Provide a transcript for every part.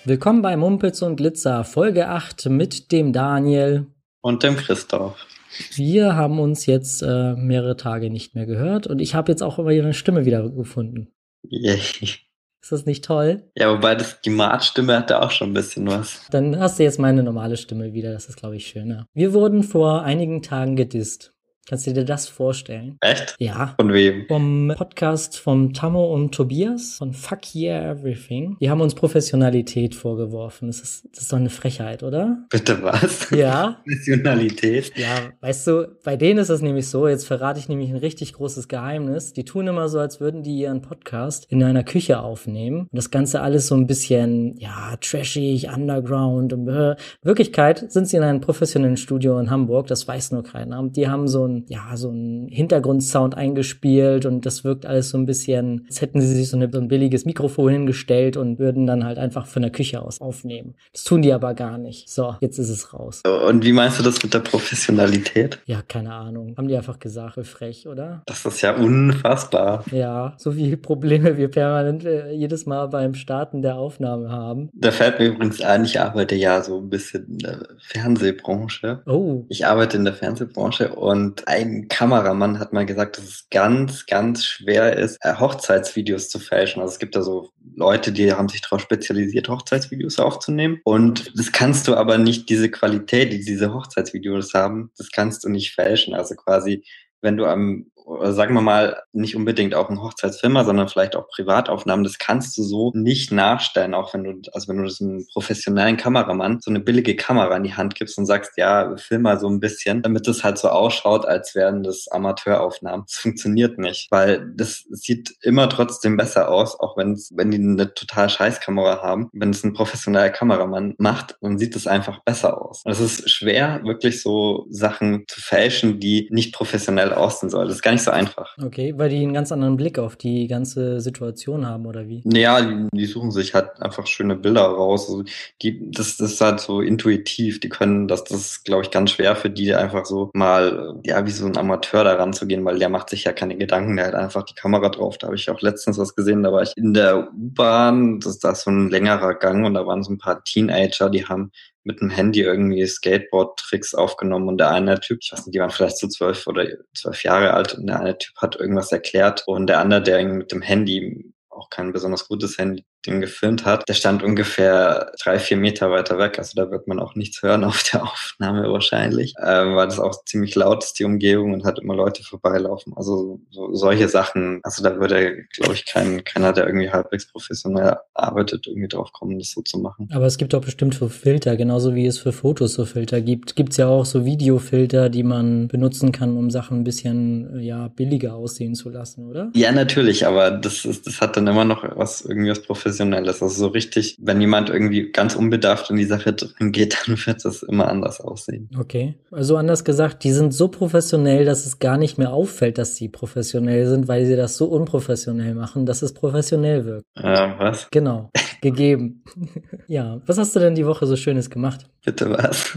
Willkommen bei Mumpitz und Glitzer, Folge 8 mit dem Daniel. Und dem Christoph. Wir haben uns jetzt mehrere Tage nicht mehr gehört und ich habe jetzt auch immer ihre Stimme wieder gefunden. Yay. Ist das nicht toll? Ja, wobei die Mart-Stimme hatte auch schon ein bisschen was. Dann hast du jetzt meine normale Stimme wieder, das ist, glaube ich, schöner. Wir wurden vor einigen Tagen gedisst. Kannst du dir das vorstellen? Echt? Ja. Von wem? Vom Podcast vom Tammo und Tobias von Fuck Yeah Everything. Die haben uns Professionalität vorgeworfen. Das ist doch eine Frechheit, oder? Bitte was? Ja. Professionalität? Ja, weißt du, bei denen ist es nämlich so, jetzt verrate ich nämlich ein richtig großes Geheimnis. Die tun immer so, als würden die ihren Podcast in einer Küche aufnehmen. Und das Ganze alles so ein bisschen, ja, trashig, underground. Und in Wirklichkeit sind sie in einem professionellen Studio in Hamburg, das weiß nur keiner. Und die haben so einen Hintergrundsound eingespielt und das wirkt alles so ein bisschen, als hätten sie sich so ein billiges Mikrofon hingestellt und würden dann halt einfach von der Küche aus aufnehmen. Das tun die aber gar nicht. So, jetzt ist es raus. Und wie meinst du das mit der Professionalität? Ja, keine Ahnung. Haben die einfach gesagt, frech, oder? Das ist ja unfassbar. Ja, so viele Probleme wir permanent jedes Mal beim Starten der Aufnahme haben. Da fällt mir übrigens ein, ich arbeite ja so ein bisschen in der Fernsehbranche. Oh. Ich arbeite in der Fernsehbranche und ein Kameramann hat mal gesagt, dass es ganz, ganz schwer ist, Hochzeitsvideos zu fälschen. Also es gibt da so Leute, die haben sich darauf spezialisiert, Hochzeitsvideos aufzunehmen. Und das kannst du aber nicht, diese Qualität, die diese Hochzeitsvideos haben, das kannst du nicht fälschen. Also quasi, wenn du sagen wir mal, nicht unbedingt auch ein Hochzeitsfilmer, sondern vielleicht auch Privataufnahmen, das kannst du so nicht nachstellen, auch wenn du das einem professionellen Kameramann so eine billige Kamera in die Hand gibst und sagst, ja, film mal so ein bisschen, damit es halt so ausschaut, als wären das Amateuraufnahmen. Das funktioniert nicht, weil das sieht immer trotzdem besser aus, auch wenn die eine total scheiß Kamera haben. Wenn es ein professioneller Kameramann macht, dann sieht es einfach besser aus. Und es ist schwer, wirklich so Sachen zu fälschen, die nicht professionell aussehen sollen. Das ist gar nicht so einfach. Okay, weil die einen ganz anderen Blick auf die ganze Situation haben, oder wie? Ja, die suchen sich halt einfach schöne Bilder raus. Also das ist halt so intuitiv. Die können das ist, glaube ich, ganz schwer für die einfach so mal, ja, wie so ein Amateur da ranzugehen, weil der macht sich ja keine Gedanken, der hat einfach die Kamera drauf. Da habe ich auch letztens was gesehen, da war ich in der U-Bahn, da ist so ein längerer Gang und da waren so ein paar Teenager, die haben mit dem Handy irgendwie Skateboard-Tricks aufgenommen und der eine Typ, ich weiß nicht, die waren vielleicht so 12 oder 12 Jahre alt und der eine Typ hat irgendwas erklärt und der andere, der mit dem Handy, auch kein besonders gutes Handy, den gefilmt hat, der stand ungefähr 3-4 Meter weiter weg, also da wird man auch nichts hören auf der Aufnahme wahrscheinlich, weil das auch ziemlich laut ist, die Umgebung, und hat immer Leute vorbeilaufen, also solche Sachen, also da würde, glaube ich, keiner, der irgendwie halbwegs professionell arbeitet, irgendwie drauf kommen, das so zu machen. Aber es gibt doch bestimmt so Filter, genauso wie es für Fotos so Filter gibt. Gibt's ja auch so Videofilter, die man benutzen kann, um Sachen ein bisschen, billiger aussehen zu lassen, oder? Ja, natürlich, aber das hat dann immer noch was Professionelles. Also so richtig, wenn jemand irgendwie ganz unbedarft in die Sache drin geht, dann wird das immer anders aussehen. Okay. Also anders gesagt, die sind so professionell, dass es gar nicht mehr auffällt, dass sie professionell sind, weil sie das so unprofessionell machen, dass es professionell wirkt. Was? Genau. Gegeben. Ja. Was hast du denn die Woche so Schönes gemacht? Bitte was?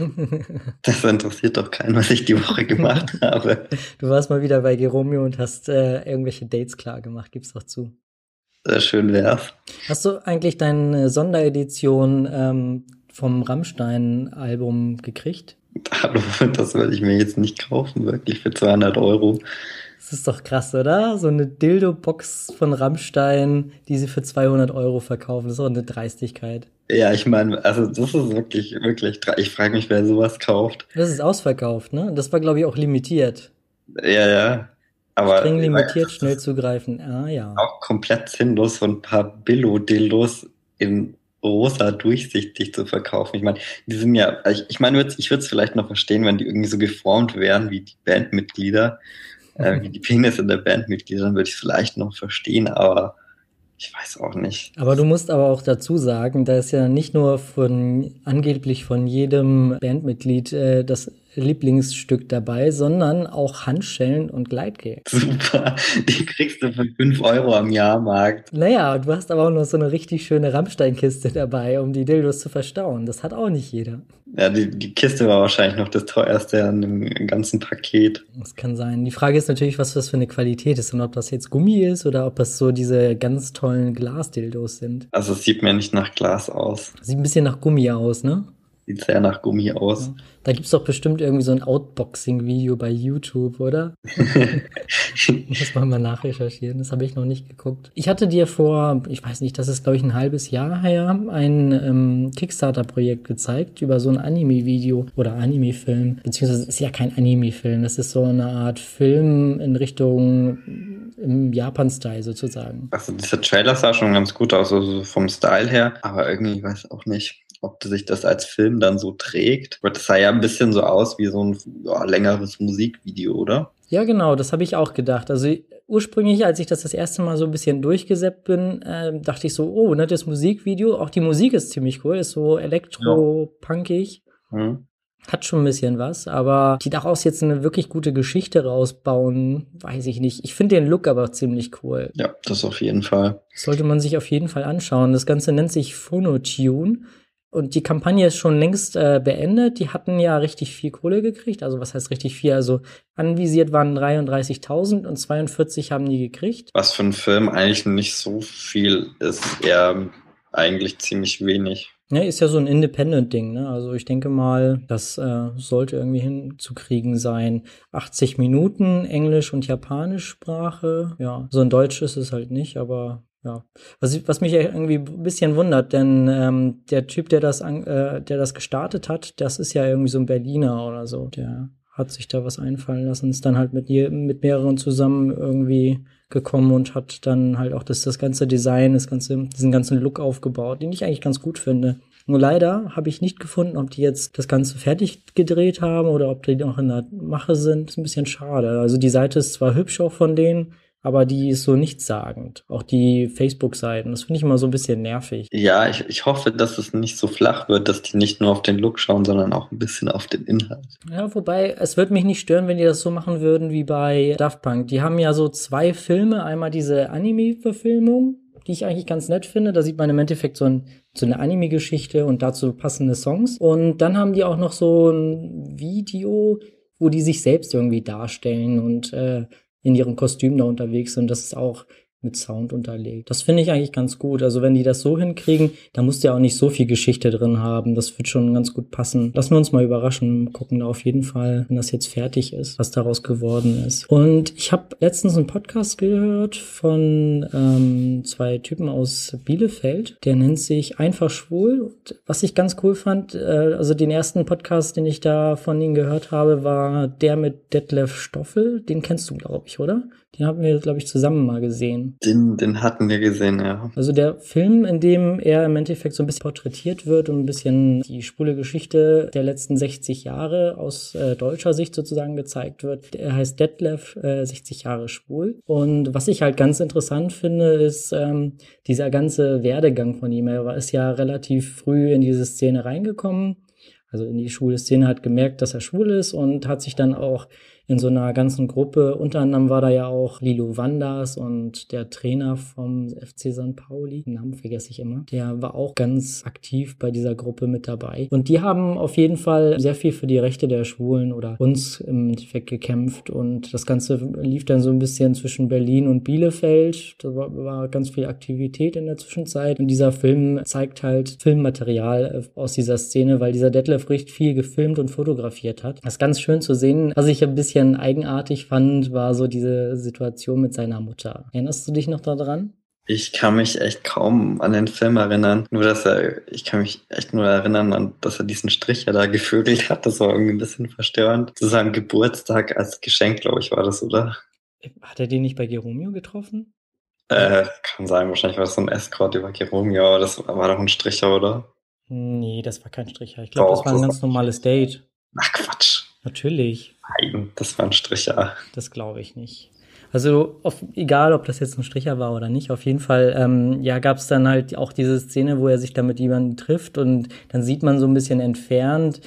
Das interessiert doch keinen, was ich die Woche gemacht habe. Du warst mal wieder bei Geromeo und hast irgendwelche Dates klar gemacht, gib's doch zu. Sehr schön wär's. Hast du eigentlich deine Sonderedition vom Rammstein-Album gekriegt? Hallo, das würde ich mir jetzt nicht kaufen, wirklich für 200 €. Das ist doch krass, oder? So eine Dildo-Box von Rammstein, die sie für 200 € verkaufen. Das ist auch eine Dreistigkeit. Ja, ich meine, also das ist wirklich, wirklich, ich frage mich, wer sowas kauft. Das ist ausverkauft, ne? Das war, glaube ich, auch limitiert. Ja. Aber streng limitiert, schnell zugreifen. Ah, ja. Auch komplett sinnlos, so ein paar Billo-Dildos in rosa durchsichtig zu verkaufen. Ich meine, die sind ja, ich meine, ich würde es vielleicht noch verstehen, wenn die irgendwie so geformt wären wie die Bandmitglieder, wie die Penisse der Bandmitglieder, dann würde ich es vielleicht noch verstehen, aber ich weiß auch nicht. Aber du musst aber auch dazu sagen, da ist ja nicht nur angeblich von jedem Bandmitglied das Lieblingsstück dabei, sondern auch Handschellen und Gleitgel. Super, die kriegst du für 5 Euro am Jahrmarkt. Naja, du hast aber auch noch so eine richtig schöne Rammstein-Kiste dabei, um die Dildos zu verstauen. Das hat auch nicht jeder. Ja, die Kiste war wahrscheinlich noch das teuerste an dem ganzen Paket. Das kann sein. Die Frage ist natürlich, was das für eine Qualität ist und ob das jetzt Gummi ist oder ob das so diese ganz tollen Glasdildos sind. Also es sieht mir nicht nach Glas aus. Sieht ein bisschen nach Gummi aus, ne? Sieht sehr nach Gummi aus. Ja. Da gibt's doch bestimmt irgendwie so ein Outboxing-Video bei YouTube, oder? Muss man mal nachrecherchieren, das habe ich noch nicht geguckt. Ich hatte dir vor, ich weiß nicht, das ist glaube ich ein halbes Jahr her, ein Kickstarter-Projekt gezeigt über so ein Anime-Video oder Anime-Film, beziehungsweise es ist ja kein Anime-Film, das ist so eine Art Film in Richtung im Japan-Style sozusagen. Also dieser Trailer sah schon ganz gut aus, also vom Style her, aber irgendwie weiß ich auch nicht, ob sich das als Film dann so trägt. Aber das sah ja ein bisschen so aus wie so ein längeres Musikvideo, oder? Ja, genau, das habe ich auch gedacht. Also ursprünglich, als ich das erste Mal so ein bisschen durchgesäppt bin, dachte ich so, oh, nettes Musikvideo. Auch die Musik ist ziemlich cool, ist so elektro-punkig. Ja. Hat schon ein bisschen was, aber die daraus jetzt eine wirklich gute Geschichte rausbauen, weiß ich nicht. Ich finde den Look aber ziemlich cool. Ja, das auf jeden Fall. Das sollte man sich auf jeden Fall anschauen. Das Ganze nennt sich Phonotune. Und die Kampagne ist schon längst beendet. Die hatten ja richtig viel Kohle gekriegt. Also was heißt richtig viel? Also anvisiert waren 33.000 und 42 haben die gekriegt. Was für ein Film eigentlich nicht so viel ist, eher eigentlich ziemlich wenig. Ja, ist ja so ein Independent-Ding, ne? Also ich denke mal, das sollte irgendwie hinzukriegen sein. 80 Minuten, Englisch und Japanischsprache. Ja, so in Deutsch ist es halt nicht, aber ja. Was mich irgendwie ein bisschen wundert, denn der Typ, der das gestartet hat, das ist ja irgendwie so ein Berliner oder so. Der hat sich da was einfallen lassen, ist dann halt mit mehreren zusammen irgendwie gekommen und hat dann halt auch das ganze Design, diesen ganzen Look aufgebaut, den ich eigentlich ganz gut finde. Nur leider habe ich nicht gefunden, ob die jetzt das Ganze fertig gedreht haben oder ob die noch in der Mache sind. Ist ein bisschen schade. Also die Seite ist zwar hübsch auch von denen, aber die ist so nichtssagend. Auch die Facebook-Seiten, das finde ich immer so ein bisschen nervig. Ja, ich hoffe, dass es nicht so flach wird, dass die nicht nur auf den Look schauen, sondern auch ein bisschen auf den Inhalt. Ja, wobei, es würde mich nicht stören, wenn die das so machen würden wie bei Daft Punk. Die haben ja so 2 Filme, einmal diese Anime-Verfilmung, die ich eigentlich ganz nett finde. Da sieht man im Endeffekt so eine Anime-Geschichte und dazu passende Songs. Und dann haben die auch noch so ein Video, wo die sich selbst irgendwie darstellen und in ihrem Kostüm da unterwegs sind. Das ist auch mit Sound unterlegt. Das finde ich eigentlich ganz gut. Also wenn die das so hinkriegen, da musst du ja auch nicht so viel Geschichte drin haben. Das wird schon ganz gut passen. Lassen wir uns mal überraschen. Gucken da auf jeden Fall, wenn das jetzt fertig ist, was daraus geworden ist. Und ich habe letztens einen Podcast gehört von 2 Typen aus Bielefeld. Der nennt sich Einfach Schwul. Und was ich ganz cool fand, also den ersten Podcast, den ich da von ihnen gehört habe, war der mit Detlef Stoffel. Den kennst du, glaube ich, oder? Den haben wir, glaube ich, zusammen mal gesehen. Den hatten wir gesehen, ja. Also der Film, in dem er im Endeffekt so ein bisschen porträtiert wird und ein bisschen die schwule Geschichte der letzten 60 Jahre aus deutscher Sicht sozusagen gezeigt wird. Er heißt Detlef, 60 Jahre schwul. Und was ich halt ganz interessant finde, ist dieser ganze Werdegang von ihm. Er ist ja relativ früh in diese Szene reingekommen, also in die schwule Szene, hat gemerkt, dass er schwul ist und hat sich dann auch in so einer ganzen Gruppe, unter anderem war da ja auch Lilo Wanders und der Trainer vom FC St. Pauli, den Namen vergesse ich immer, der war auch ganz aktiv bei dieser Gruppe mit dabei. Und die haben auf jeden Fall sehr viel für die Rechte der Schwulen oder uns im Endeffekt gekämpft und das Ganze lief dann so ein bisschen zwischen Berlin und Bielefeld. Da war ganz viel Aktivität in der Zwischenzeit und dieser Film zeigt halt Filmmaterial aus dieser Szene, weil dieser Detlef recht viel gefilmt und fotografiert hat. Das ist ganz schön zu sehen. Was ich ein bisschen eigenartig fand, war so diese Situation mit seiner Mutter. Erinnerst du dich noch daran? Ich kann mich echt kaum an den Film erinnern. Ich kann mich echt nur erinnern, dass er diesen Strich ja da gevögelt hat. Das war irgendwie ein bisschen verstörend. Zu seinem Geburtstag als Geschenk, glaube ich, war das, oder? Hat er den nicht bei Geromeo getroffen? Kann sein, wahrscheinlich war das so ein Escort über Geromeo, aber das war doch ein Stricher, oder? Nee, das war kein Stricher. Ich glaube, das war ein ganz normales Date. Ach, Quatsch. Natürlich. Nein, das war ein Stricher. Das glaube ich nicht. Also egal, ob das jetzt ein Stricher war oder nicht, auf jeden Fall gab es dann halt auch diese Szene, wo er sich da mit jemandem trifft und dann sieht man so ein bisschen entfernt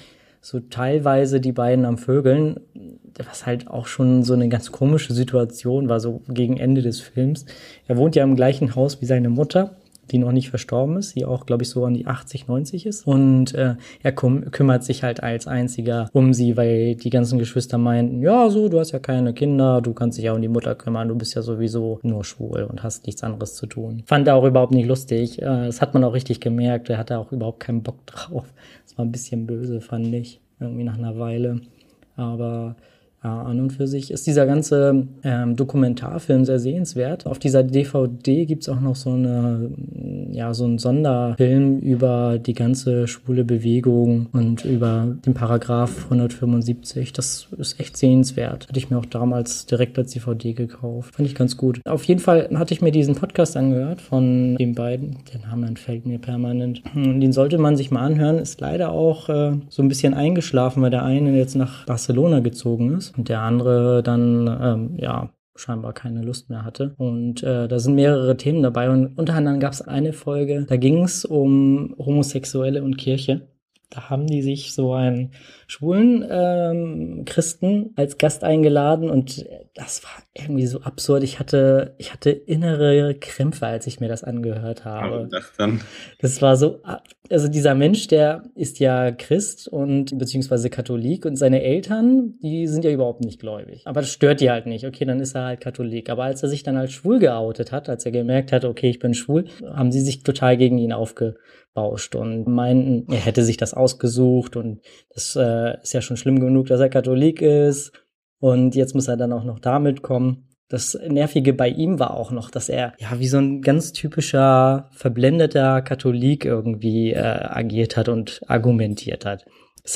so teilweise die beiden am Vögeln, was halt auch schon so eine ganz komische Situation war, so gegen Ende des Films. Er wohnt ja im gleichen Haus wie seine Mutter, die noch nicht verstorben ist, die auch, glaube ich, so an die 80, 90 ist. Und er kümmert sich halt als einziger um sie, weil die ganzen Geschwister meinten, ja, so, du hast ja keine Kinder, du kannst dich ja um die Mutter kümmern, du bist ja sowieso nur schwul und hast nichts anderes zu tun. Fand er auch überhaupt nicht lustig. Das hat man auch richtig gemerkt. Er hatte auch überhaupt keinen Bock drauf. Das war ein bisschen böse, fand ich, irgendwie nach einer Weile. Aber ja, an und für sich ist dieser ganze Dokumentarfilm sehr sehenswert. Auf dieser DVD gibt's auch noch so einen Sonderfilm über die ganze schwule Bewegung und über den Paragraph 175. Das ist echt sehenswert. Hatte ich mir auch damals direkt als DVD gekauft. Fand ich ganz gut. Auf jeden Fall hatte ich mir diesen Podcast angehört von den beiden. Der Name entfällt mir permanent. Den sollte man sich mal anhören. Ist leider auch so ein bisschen eingeschlafen, weil der eine jetzt nach Barcelona gezogen ist. Und der andere dann, scheinbar keine Lust mehr hatte. Und da sind mehrere Themen dabei. Und unter anderem gab es eine Folge, da ging es um Homosexuelle und Kirche. Da haben die sich so einen schwulen Christen als Gast eingeladen und das war irgendwie so absurd. Ich hatte innere Krämpfe, als ich mir das angehört habe. Aber das dann? Das war so, also dieser Mensch, der ist ja Christ und beziehungsweise Katholik und seine Eltern, die sind ja überhaupt nicht gläubig. Aber das stört die halt nicht. Okay, dann ist er halt Katholik. Aber als er sich dann als schwul geoutet hat, als er gemerkt hat, okay, ich bin schwul, haben sie sich total gegen ihn aufgebauscht und meinten, er hätte sich das ausgesucht und das ist ja schon schlimm genug, dass er Katholik ist und jetzt muss er dann auch noch damit kommen. Das Nervige bei ihm war auch noch, dass er ja wie so ein ganz typischer verblendeter Katholik irgendwie agiert hat und argumentiert hat.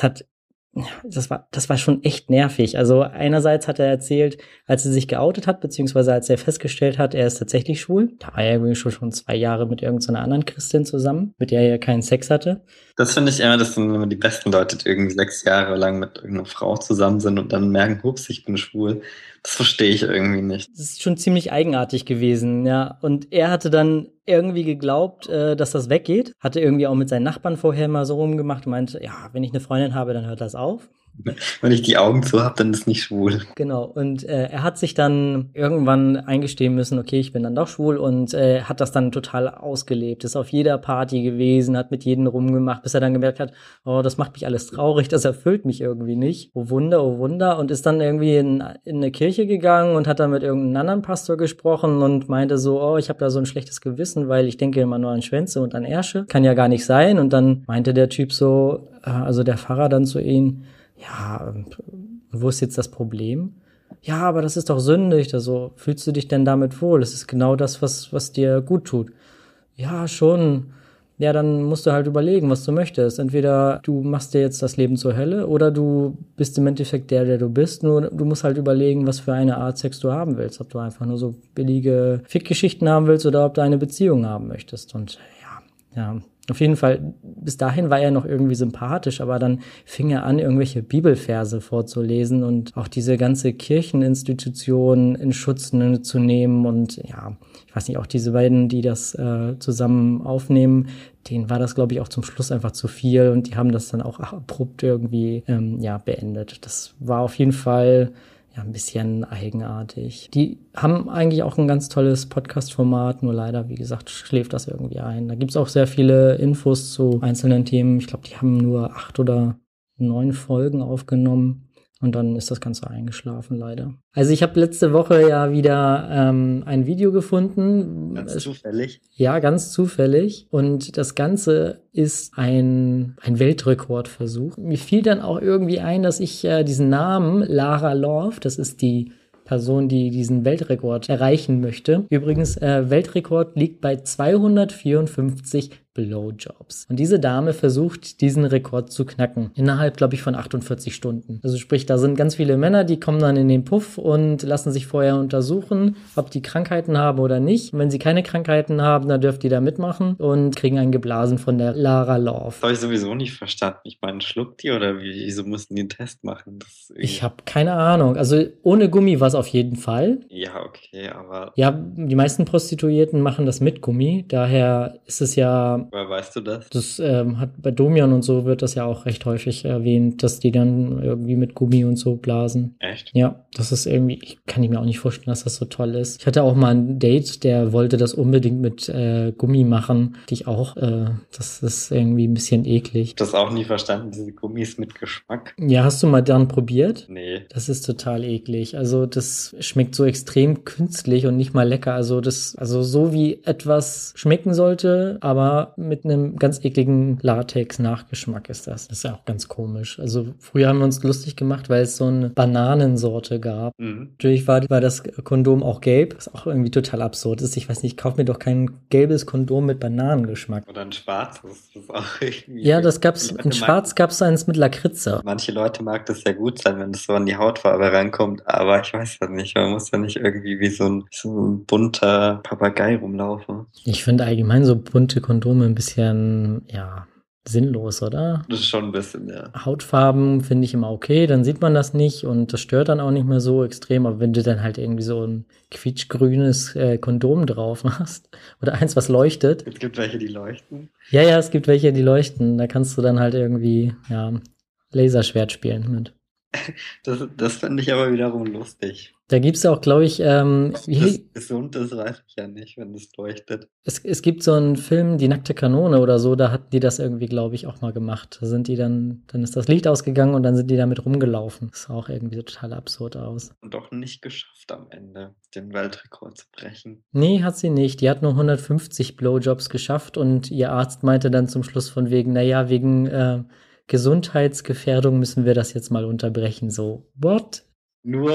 Das war schon echt nervig. Also einerseits hat er erzählt, als er sich geoutet hat, beziehungsweise als er festgestellt hat, er ist tatsächlich schwul. Da war er irgendwie schon 2 Jahre mit irgendeiner anderen Christin zusammen, mit der er keinen Sex hatte. Das finde ich immer, das sind immer die besten Leute, die irgendwie 6 Jahre lang mit irgendeiner Frau zusammen sind und dann merken, hups, ich bin schwul. Das verstehe ich irgendwie nicht. Das ist schon ziemlich eigenartig gewesen, ja. Und er hatte dann irgendwie geglaubt, dass das weggeht. Hatte irgendwie auch mit seinen Nachbarn vorher mal so rumgemacht und meinte, ja, wenn ich eine Freundin habe, dann hört das auf. Wenn ich die Augen zu habe, dann ist nicht schwul. Genau, und er hat sich dann irgendwann eingestehen müssen, okay, ich bin dann doch schwul und hat das dann total ausgelebt. Ist auf jeder Party gewesen, hat mit jedem rumgemacht, bis er dann gemerkt hat, oh, das macht mich alles traurig, das erfüllt mich irgendwie nicht. Oh Wunder, und ist dann irgendwie in eine Kirche gegangen und hat dann mit irgendeinem anderen Pastor gesprochen und meinte so, oh, ich habe da so ein schlechtes Gewissen, weil ich denke immer nur an Schwänze und an Ärsche. Kann ja gar nicht sein. Und dann meinte der Typ so, also der Pfarrer dann zu ihm, ja, wo ist jetzt das Problem? Ja, aber das ist doch sündig. Also, fühlst du dich denn damit wohl? Das ist genau das, was dir gut tut. Ja, schon. Ja, dann musst du halt überlegen, was du möchtest. Entweder du machst dir jetzt das Leben zur Hölle oder du bist im Endeffekt der du bist. Nur du musst halt überlegen, was für eine Art Sex du haben willst. Ob du einfach nur so billige Fickgeschichten haben willst oder ob du eine Beziehung haben möchtest. Und ja. Auf jeden Fall, bis dahin war er noch irgendwie sympathisch, aber dann fing er an, irgendwelche Bibelverse vorzulesen und auch diese ganze Kircheninstitution in Schutz zu nehmen. Und ja, ich weiß nicht, auch diese beiden, die das zusammen aufnehmen, denen war das, glaube ich, auch zum Schluss einfach zu viel und die haben das dann auch abrupt irgendwie beendet. Das war auf jeden Fall ein bisschen eigenartig. Die haben eigentlich auch ein ganz tolles Podcast-Format, nur leider, wie gesagt, schläft das irgendwie ein. Da gibt's auch sehr viele Infos zu einzelnen Themen. Ich glaube, die haben nur 8 oder 9 Folgen aufgenommen und dann ist das Ganze eingeschlafen, leider. Also ich habe letzte Woche ja wieder ein Video gefunden. Ganz zufällig? Ja, ganz zufällig. Und das Ganze ist ein Weltrekordversuch. Mir fiel dann auch irgendwie ein, dass ich diesen Namen Lara Love, das ist die Person, die diesen Weltrekord erreichen möchte. Übrigens, Weltrekord liegt bei 254 Blowjobs. Und diese Dame versucht, diesen Rekord zu knacken. Innerhalb, glaube ich, von 48 Stunden. Also sprich, da sind ganz viele Männer, die kommen dann in den Puff und lassen sich vorher untersuchen, ob die Krankheiten haben oder nicht. Und wenn sie keine Krankheiten haben, dann dürft ihr da mitmachen und kriegen einen geblasen von der Lara Love. Das habe ich sowieso nicht verstanden. Ich meine, schluckt die oder wieso mussten die einen Test machen? Ich habe keine Ahnung. Also ohne Gummi war es auf jeden Fall. Ja, okay, aber... Ja, die meisten Prostituierten machen das mit Gummi. Daher ist es ja ja, Woher weißt du das? das hat bei Domian und so wird das ja auch recht häufig erwähnt, dass die dann irgendwie mit Gummi und so blasen. Echt? Ja, das ist irgendwie, kann ich mir auch nicht vorstellen, dass das so toll ist. Ich hatte auch mal ein Date, der wollte das unbedingt mit Gummi machen. Das ist irgendwie ein bisschen eklig. Das auch nie verstanden, diese Gummis mit Geschmack. Ja, hast du mal dann probiert? Nee. Das ist total eklig. Also das schmeckt so extrem künstlich und nicht mal lecker. Also so wie etwas schmecken sollte, aber mit einem ganz ekligen Latex-Nachgeschmack ist das. Das ist ja auch ganz komisch. Also früher haben wir uns lustig gemacht, weil es so eine Bananensorte gab. Mhm. Natürlich war das Kondom auch gelb, was auch irgendwie total absurd ist. Ich weiß nicht, ich kaufe mir doch kein gelbes Kondom mit Bananengeschmack. Oder ein schwarzes. Das ist auch irgendwie. Ja, das gab's, in schwarz gab's eins mit Lakritze. Manche Leute mag das ja gut sein, wenn das so an die Hautfarbe rankommt, aber ich weiß das nicht. Man muss ja nicht irgendwie wie so ein bunter Papagei rumlaufen. Ich finde allgemein so bunte Kondome ein bisschen, ja, sinnlos, oder? Das ist schon ein bisschen, ja. Hautfarben finde ich immer okay, dann sieht man das nicht und das stört dann auch nicht mehr so extrem, aber wenn du dann halt irgendwie so ein quietschgrünes Kondom drauf machst oder eins, was leuchtet. Es gibt welche, die leuchten. Ja, es gibt welche, die leuchten, da kannst du dann halt irgendwie, ja, Laserschwert spielen mit. Das finde ich aber wiederum lustig. Da gibt's ja auch, glaube ich, Das gesund ist, weiß ich ja nicht, wenn es leuchtet. es gibt so einen Film, Die nackte Kanone oder so, da hatten die das irgendwie, glaube ich, auch mal gemacht. Da sind die dann ist das Licht ausgegangen und dann sind die damit rumgelaufen. Das sah auch irgendwie so total absurd aus. Und doch nicht geschafft am Ende, den Weltrekord zu brechen. Nee, hat sie nicht. Die hat nur 150 Blowjobs geschafft und ihr Arzt meinte dann zum Schluss von wegen, naja, wegen Gesundheitsgefährdung müssen wir das jetzt mal unterbrechen. So, what? Nur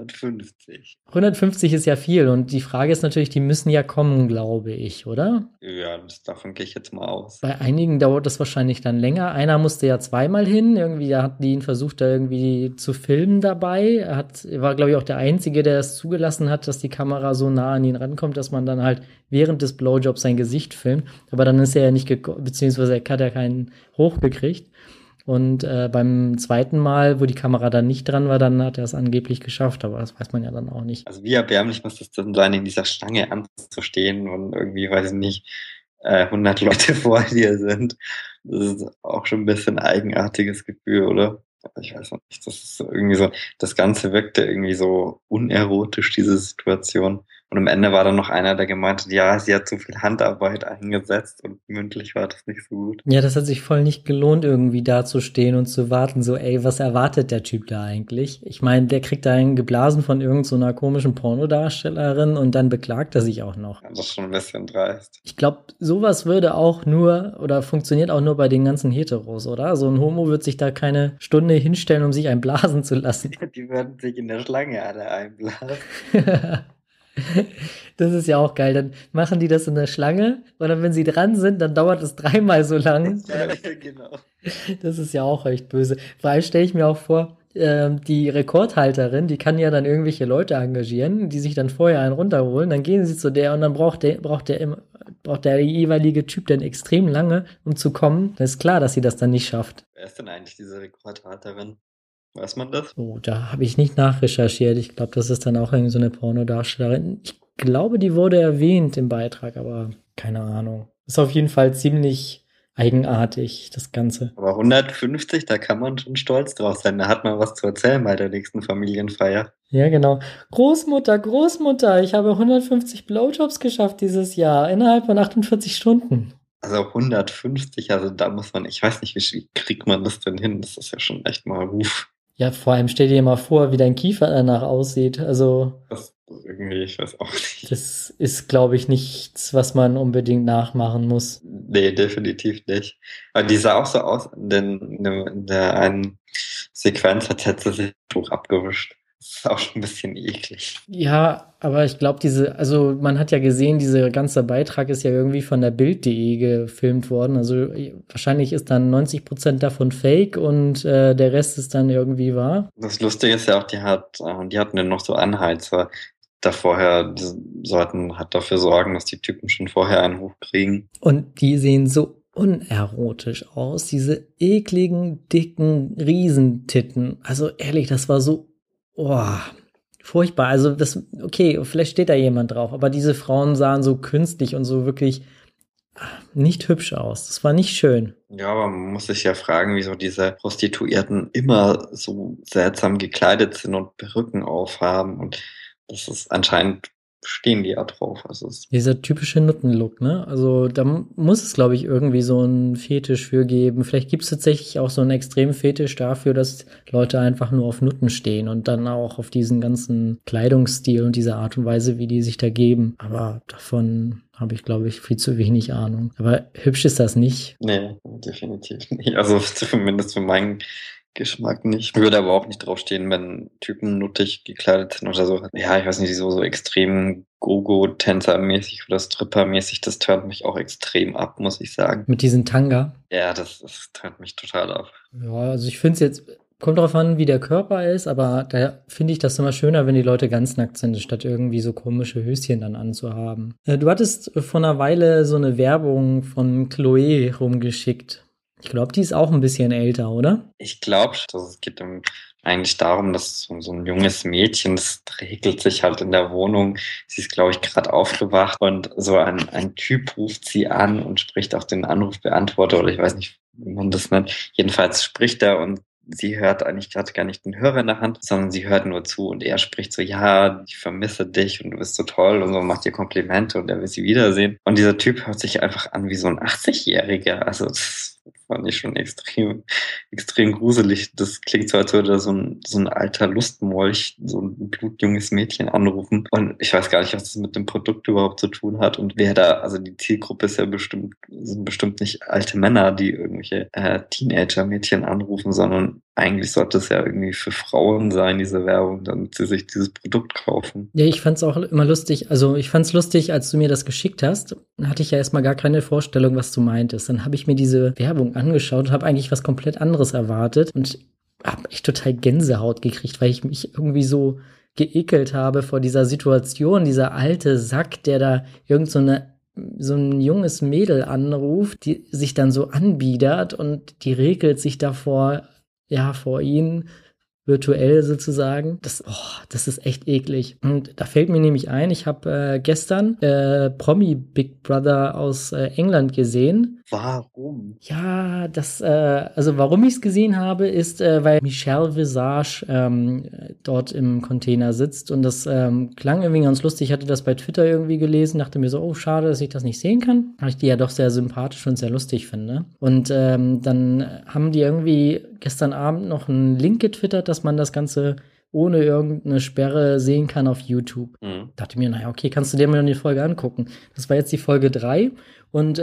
150. 150 ist ja viel und die Frage ist natürlich, die müssen ja kommen, glaube ich, oder? Ja, davon gehe ich jetzt mal aus. Bei einigen dauert das wahrscheinlich dann länger. Einer musste ja zweimal hin. Irgendwie da hat die ihn versucht, da irgendwie zu filmen dabei. Er war, glaube ich, auch der Einzige, der es zugelassen hat, dass die Kamera so nah an ihn rankommt, dass man dann halt während des Blowjobs sein Gesicht filmt. Aber dann ist er ja nicht beziehungsweise er hat ja keinen hochgekriegt. Und beim zweiten Mal, wo die Kamera dann nicht dran war, dann hat er es angeblich geschafft, aber das weiß man ja dann auch nicht. Also wie erbärmlich muss es denn sein, in dieser Schlange anzustehen und irgendwie, weiß ich nicht, 100 Leute vor dir sind. Das ist auch schon ein bisschen ein eigenartiges Gefühl, oder? Ich weiß noch nicht, das ist so irgendwie so, das Ganze wirkte irgendwie so unerotisch, diese Situation. Und am Ende war dann noch einer, der gemeint hat, ja, sie hat zu viel Handarbeit eingesetzt und mündlich war das nicht so gut. Ja, das hat sich voll nicht gelohnt, irgendwie dazustehen und zu warten, so, ey, was erwartet der Typ da eigentlich? Ich meine, der kriegt da einen geblasen von irgend so einer komischen Pornodarstellerin und dann beklagt er sich auch noch. Ja, das ist schon ein bisschen dreist. Ich glaube, sowas würde auch nur oder funktioniert auch nur bei den ganzen Heteros, oder? So ein Homo wird sich da keine Stunde hinstellen, um sich einblasen zu lassen. Die würden sich in der Schlange alle einblasen. Das ist ja auch geil. Dann machen die das in der Schlange und dann, wenn sie dran sind, dann dauert es 3-mal so lang. Ja, genau. Das ist ja auch echt böse. Vor allem stelle ich mir auch vor, die Rekordhalterin, die kann ja dann irgendwelche Leute engagieren, die sich dann vorher einen runterholen, dann gehen sie zu der und dann braucht der jeweilige Typ dann extrem lange, um zu kommen. Dann ist klar, dass sie das dann nicht schafft. Wer ist denn eigentlich diese Rekordhalterin? Weiß man das? Oh, da habe ich nicht nachrecherchiert. Ich glaube, das ist dann auch irgendwie so eine Pornodarstellerin. Ich glaube, die wurde erwähnt im Beitrag, aber keine Ahnung. Ist auf jeden Fall ziemlich eigenartig, das Ganze. Aber 150, da kann man schon stolz drauf sein. Da hat man was zu erzählen bei der nächsten Familienfeier. Ja, genau. Großmutter, ich habe 150 Blowjobs geschafft dieses Jahr innerhalb von 48 Stunden. Also 150, also da muss man, ich weiß nicht, wie kriegt man das denn hin? Das ist ja schon echt mal Ruf. Ja, vor allem stell dir mal vor, wie dein Kiefer danach aussieht. Also, Das irgendwie, ich weiß auch nicht. das ist, glaube ich, nichts, was man unbedingt nachmachen muss. Nee, definitiv nicht. Aber die sah auch so aus, in der einen Sequenz hat sie sich das Tuch abgewischt. Das ist auch schon ein bisschen eklig. Ja, aber ich glaube, also man hat ja gesehen, dieser ganze Beitrag ist ja irgendwie von der Bild.de gefilmt worden. Also wahrscheinlich ist dann 90% davon Fake und der Rest ist dann irgendwie wahr. Das Lustige ist ja auch, die hatten ja noch so Anheizer. Die sollten halt dafür sorgen, dass die Typen schon vorher einen hochkriegen. Und die sehen so unerotisch aus, diese ekligen, dicken Riesentitten. Also ehrlich, das war so, furchtbar. Also okay, vielleicht steht da jemand drauf, aber diese Frauen sahen so künstlich und so wirklich nicht hübsch aus. Das war nicht schön. Ja, aber man muss sich ja fragen, wieso diese Prostituierten immer so seltsam gekleidet sind und Perücken aufhaben. Und das ist anscheinend, stehen die ja drauf. Also Dieser typische Nuttenlook, ne? Also da muss es, glaube ich, irgendwie so einen Fetisch für geben. Vielleicht gibt es tatsächlich auch so einen extremen Fetisch dafür, dass Leute einfach nur auf Nutten stehen und dann auch auf diesen ganzen Kleidungsstil und diese Art und Weise, wie die sich da geben. Aber davon habe ich, glaube ich, viel zu wenig Ahnung. Aber hübsch ist das nicht. nee, definitiv nicht. Also zumindest für meinen Geschmack nicht. Ich würde aber auch nicht draufstehen, wenn Typen nuttig gekleidet sind oder so. Ja, ich weiß nicht, so extrem Gogo-Tänzer-mäßig oder Stripper-mäßig, das turnt mich auch extrem ab, muss ich sagen. Mit diesen Tanga. Ja, das turnt mich total ab. Ja, also ich finde es jetzt, kommt drauf an, wie der Körper ist, aber da finde ich das immer schöner, wenn die Leute ganz nackt sind, statt irgendwie so komische Höschen dann anzuhaben. Du hattest vor einer Weile so eine Werbung von Chloé rumgeschickt. Ich glaube, die ist auch ein bisschen älter, oder? Ich glaube, es geht eigentlich darum, dass so ein junges Mädchen, das regelt sich halt in der Wohnung. Sie ist, glaube ich, gerade aufgewacht und so ein Typ ruft sie an und spricht auch den Anrufbeantworter oder ich weiß nicht, wie man das nennt. Jedenfalls spricht er und sie hört eigentlich gerade gar nicht den Hörer in der Hand, sondern sie hört nur zu und er spricht so, ja, ich vermisse dich und du bist so toll und so, macht ihr Komplimente und er will sie wiedersehen. Und dieser Typ hört sich einfach an wie so ein 80-Jähriger. Also das fand ich schon extrem gruselig. Das klingt so, als würde da so ein alter Lustmolch, so ein blutjunges Mädchen anrufen. Und ich weiß gar nicht, was das mit dem Produkt überhaupt zu tun hat. Und wer da, also die Zielgruppe ist ja sind bestimmt nicht alte Männer, die irgendwelche Teenager-Mädchen anrufen, sondern eigentlich sollte es ja irgendwie für Frauen sein, diese Werbung, damit sie sich dieses Produkt kaufen. Ja, ich fand's auch immer lustig. Also ich fand's lustig, als du mir das geschickt hast, hatte ich ja erstmal gar keine Vorstellung, was du meintest. Dann habe ich mir diese Werbung angeschaut und habe eigentlich was komplett anderes erwartet und habe echt total Gänsehaut gekriegt, weil ich mich irgendwie so geekelt habe vor dieser Situation, dieser alte Sack, der da so ein junges Mädel anruft, die sich dann so anbiedert und die regelt sich davor, ja, vor ihn, virtuell sozusagen. Das ist echt eklig. Und da fällt mir nämlich ein, ich habe gestern Promi Big Brother aus England gesehen. Warum? Ja, also warum ich es gesehen habe, ist, weil Michelle Visage dort im Container sitzt und das klang irgendwie ganz lustig. Ich hatte das bei Twitter irgendwie gelesen, dachte mir so, oh, schade, dass ich das nicht sehen kann, weil ich die ja doch sehr sympathisch und sehr lustig finde. Und dann haben die irgendwie gestern Abend noch einen Link getwittert, dass man das Ganze ohne irgendeine Sperre sehen kann auf YouTube. Dachte mir, naja, okay, kannst du dir mal die Folge angucken. Das war jetzt die Folge 3 und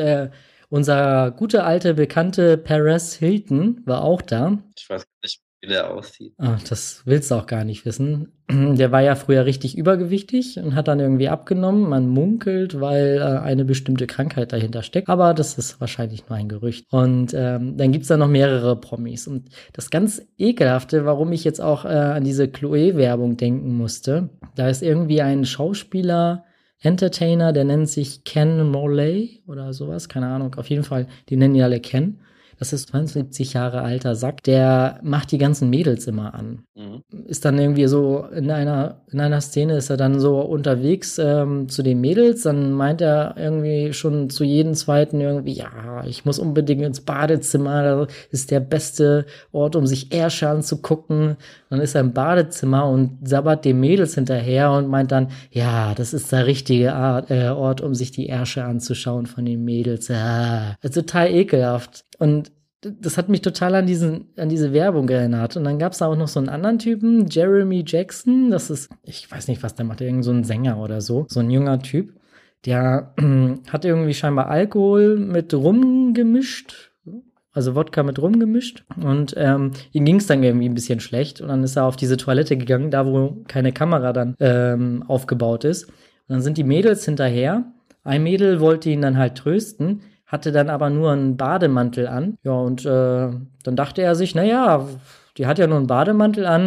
unser gute alte Bekannte Perez Hilton war auch da. Ich weiß nicht, wie der aussieht. Das willst du auch gar nicht wissen. Der war ja früher richtig übergewichtig und hat dann irgendwie abgenommen. Man munkelt, weil eine bestimmte Krankheit dahinter steckt. Aber das ist wahrscheinlich nur ein Gerücht. Und dann gibt's da noch mehrere Promis. Und das ganz Ekelhafte, warum ich jetzt auch an diese Chloé-Werbung denken musste, da ist irgendwie ein Schauspieler, Entertainer, der nennt sich Ken Morley oder sowas, keine Ahnung, auf jeden Fall, die nennen ihn alle Ken. Das ist 72 Jahre alter Sack, der macht die ganzen Mädels immer an. Ist dann irgendwie so, in einer Szene ist er dann so unterwegs zu den Mädels, dann meint er irgendwie schon zu jedem zweiten irgendwie, ja, ich muss unbedingt ins Badezimmer, das ist der beste Ort, um sich Ärsche anzugucken. Dann ist er im Badezimmer und sabbert den Mädels hinterher und meint dann, ja, das ist der richtige Ort, um sich die Ärsche anzuschauen von den Mädels. Total ekelhaft. Und das hat mich total an diese Werbung erinnert. Und dann gab es da auch noch so einen anderen Typen, Jeremy Jackson. Das ist, ich weiß nicht, was der macht, irgend so ein Sänger oder so. So ein junger Typ. Der hat irgendwie scheinbar Alkohol mit Rum gemischt. Also Wodka mit Rum gemischt. Und ihm ging es dann irgendwie ein bisschen schlecht. Und dann ist er auf diese Toilette gegangen, da wo keine Kamera dann aufgebaut ist. Und dann sind die Mädels hinterher. Ein Mädel wollte ihn dann halt trösten, hatte dann aber nur einen Bademantel an. Ja, und dann dachte er sich, naja, die hat ja nur einen Bademantel an,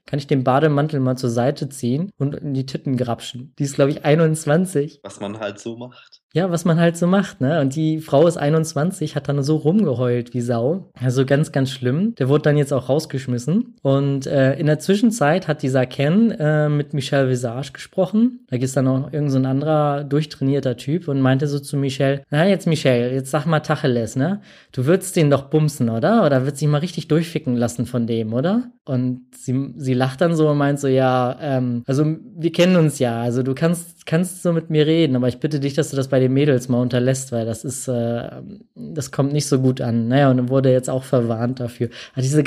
kann ich den Bademantel mal zur Seite ziehen und in die Titten grapschen. Die ist, glaube ich, 21. Was man halt so macht. Ja, was man halt so macht, ne? Und die Frau ist 21, hat dann so rumgeheult wie Sau. Also ganz, ganz schlimm. Der wurde dann jetzt auch rausgeschmissen. Und in der Zwischenzeit hat dieser Ken mit Michelle Visage gesprochen. Da ist dann auch irgend so ein anderer durchtrainierter Typ und meinte so zu Michelle, na jetzt Michelle, jetzt sag mal Tacheles, ne? Du würdest den doch bumsen, oder? Oder würdest dich mal richtig durchficken lassen von dem, oder? Und sie lacht dann so und meint so, ja, also wir kennen uns ja, also du kannst so mit mir reden, aber ich bitte dich, dass du das bei den Mädels mal unterlässt, weil das kommt nicht so gut an. Naja, und dann wurde er jetzt auch verwarnt dafür. Aber diese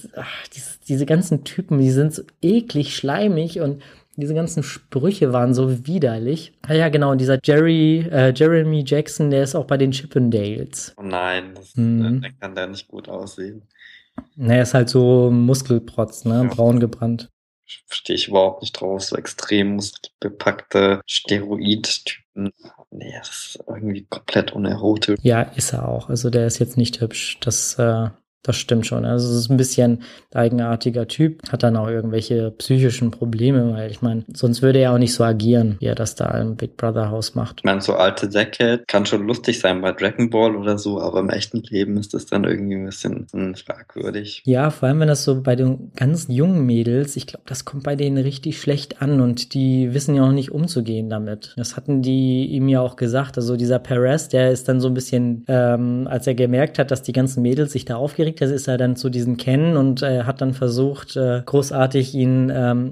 ganzen Typen, die sind so eklig schleimig und diese ganzen Sprüche waren so widerlich. Ah ja, genau, und dieser Jeremy Jackson, der ist auch bei den Chippendales. Oh nein, der kann da nicht gut aussehen. Naja, ist halt so Muskelprotz, ne? Ja. Braun gebrannt. Verstehe ich überhaupt nicht drauf. So extrem muskelbepackte Steroid-Typen. Nee, das ist irgendwie komplett unerotisch. Ja, ist er auch. Also der ist jetzt nicht hübsch. Das stimmt schon. Also es ist ein bisschen eigenartiger Typ, hat dann auch irgendwelche psychischen Probleme, weil ich meine, sonst würde er auch nicht so agieren, wie er das da im Big Brother Haus macht. Ich meine, so alte Säcke kann schon lustig sein bei Dragon Ball oder so, aber im echten Leben ist das dann irgendwie ein bisschen fragwürdig. Ja, vor allem wenn das so bei den ganz jungen Mädels, ich glaube, das kommt bei denen richtig schlecht an und die wissen ja auch nicht umzugehen damit. Das hatten die ihm ja auch gesagt. Also dieser Perez, der ist dann so ein bisschen, als er gemerkt hat, dass die ganzen Mädels sich da aufgeregt, das ist er dann zu diesen Ken und hat dann versucht, großartig ihn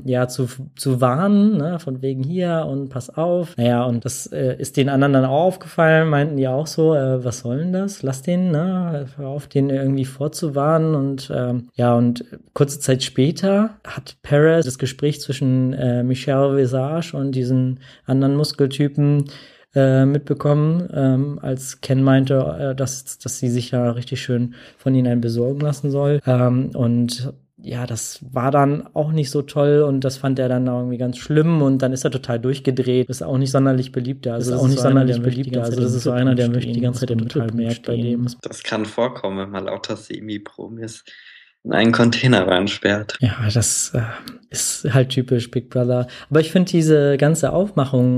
zu warnen, ne, von wegen hier und pass auf. Naja, und das ist den anderen dann auch aufgefallen, meinten die auch so, was soll denn das? Lass den, ne, hör auf, den irgendwie vorzuwarnen und und kurze Zeit später hat Perez das Gespräch zwischen Michelle Visage und diesen anderen Muskeltypen mitbekommen, als Ken meinte, dass sie sich ja richtig schön von ihnen einen besorgen lassen soll. Und ja, das war dann auch nicht so toll und das fand er dann irgendwie ganz schlimm und dann ist er total durchgedreht. Ist auch nicht sonderlich beliebt. Also das ist so einer, der möchte die ganze Zeit im Mittelpunkt bei dem. Das kann vorkommen, wenn man lauter Semi-Promis in einen Container reinsperrt. Ja, das ist halt typisch Big Brother. Aber ich finde diese ganze Aufmachung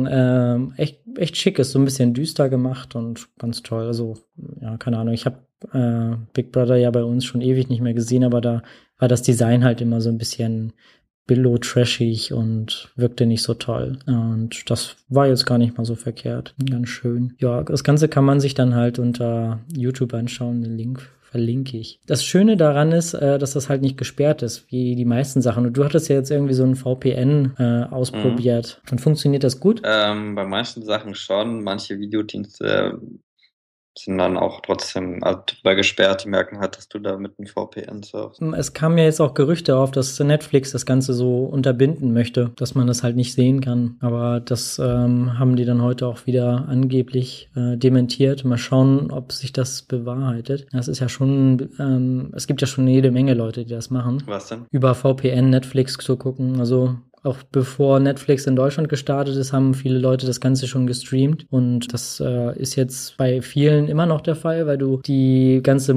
echt schick, ist so ein bisschen düster gemacht und ganz toll. Also, ja, keine Ahnung, ich habe Big Brother ja bei uns schon ewig nicht mehr gesehen, aber da war das Design halt immer so ein bisschen billow-trashig und wirkte nicht so toll. Und das war jetzt gar nicht mal so verkehrt. Ganz schön. Ja, das Ganze kann man sich dann halt unter YouTube anschauen, den Link verlinke ich. Das Schöne daran ist, dass das halt nicht gesperrt ist, wie die meisten Sachen. Und du hattest ja jetzt irgendwie so ein VPN ausprobiert. Und funktioniert das gut? Bei manchen Sachen schon. Manche Videodienste sind dann auch trotzdem drüber gesperrt. Die merken halt, dass du da mit einem VPN surfst. Es kamen ja jetzt auch Gerüchte auf, dass Netflix das Ganze so unterbinden möchte, dass man das halt nicht sehen kann. Aber das haben die dann heute auch wieder angeblich dementiert. Mal schauen, ob sich das bewahrheitet. Das ist ja schon, es gibt ja schon jede Menge Leute, die das machen. Was denn? Über VPN Netflix zu gucken. Also auch bevor Netflix in Deutschland gestartet ist, haben viele Leute das Ganze schon gestreamt. Und das ist jetzt bei vielen immer noch der Fall, weil du die ganze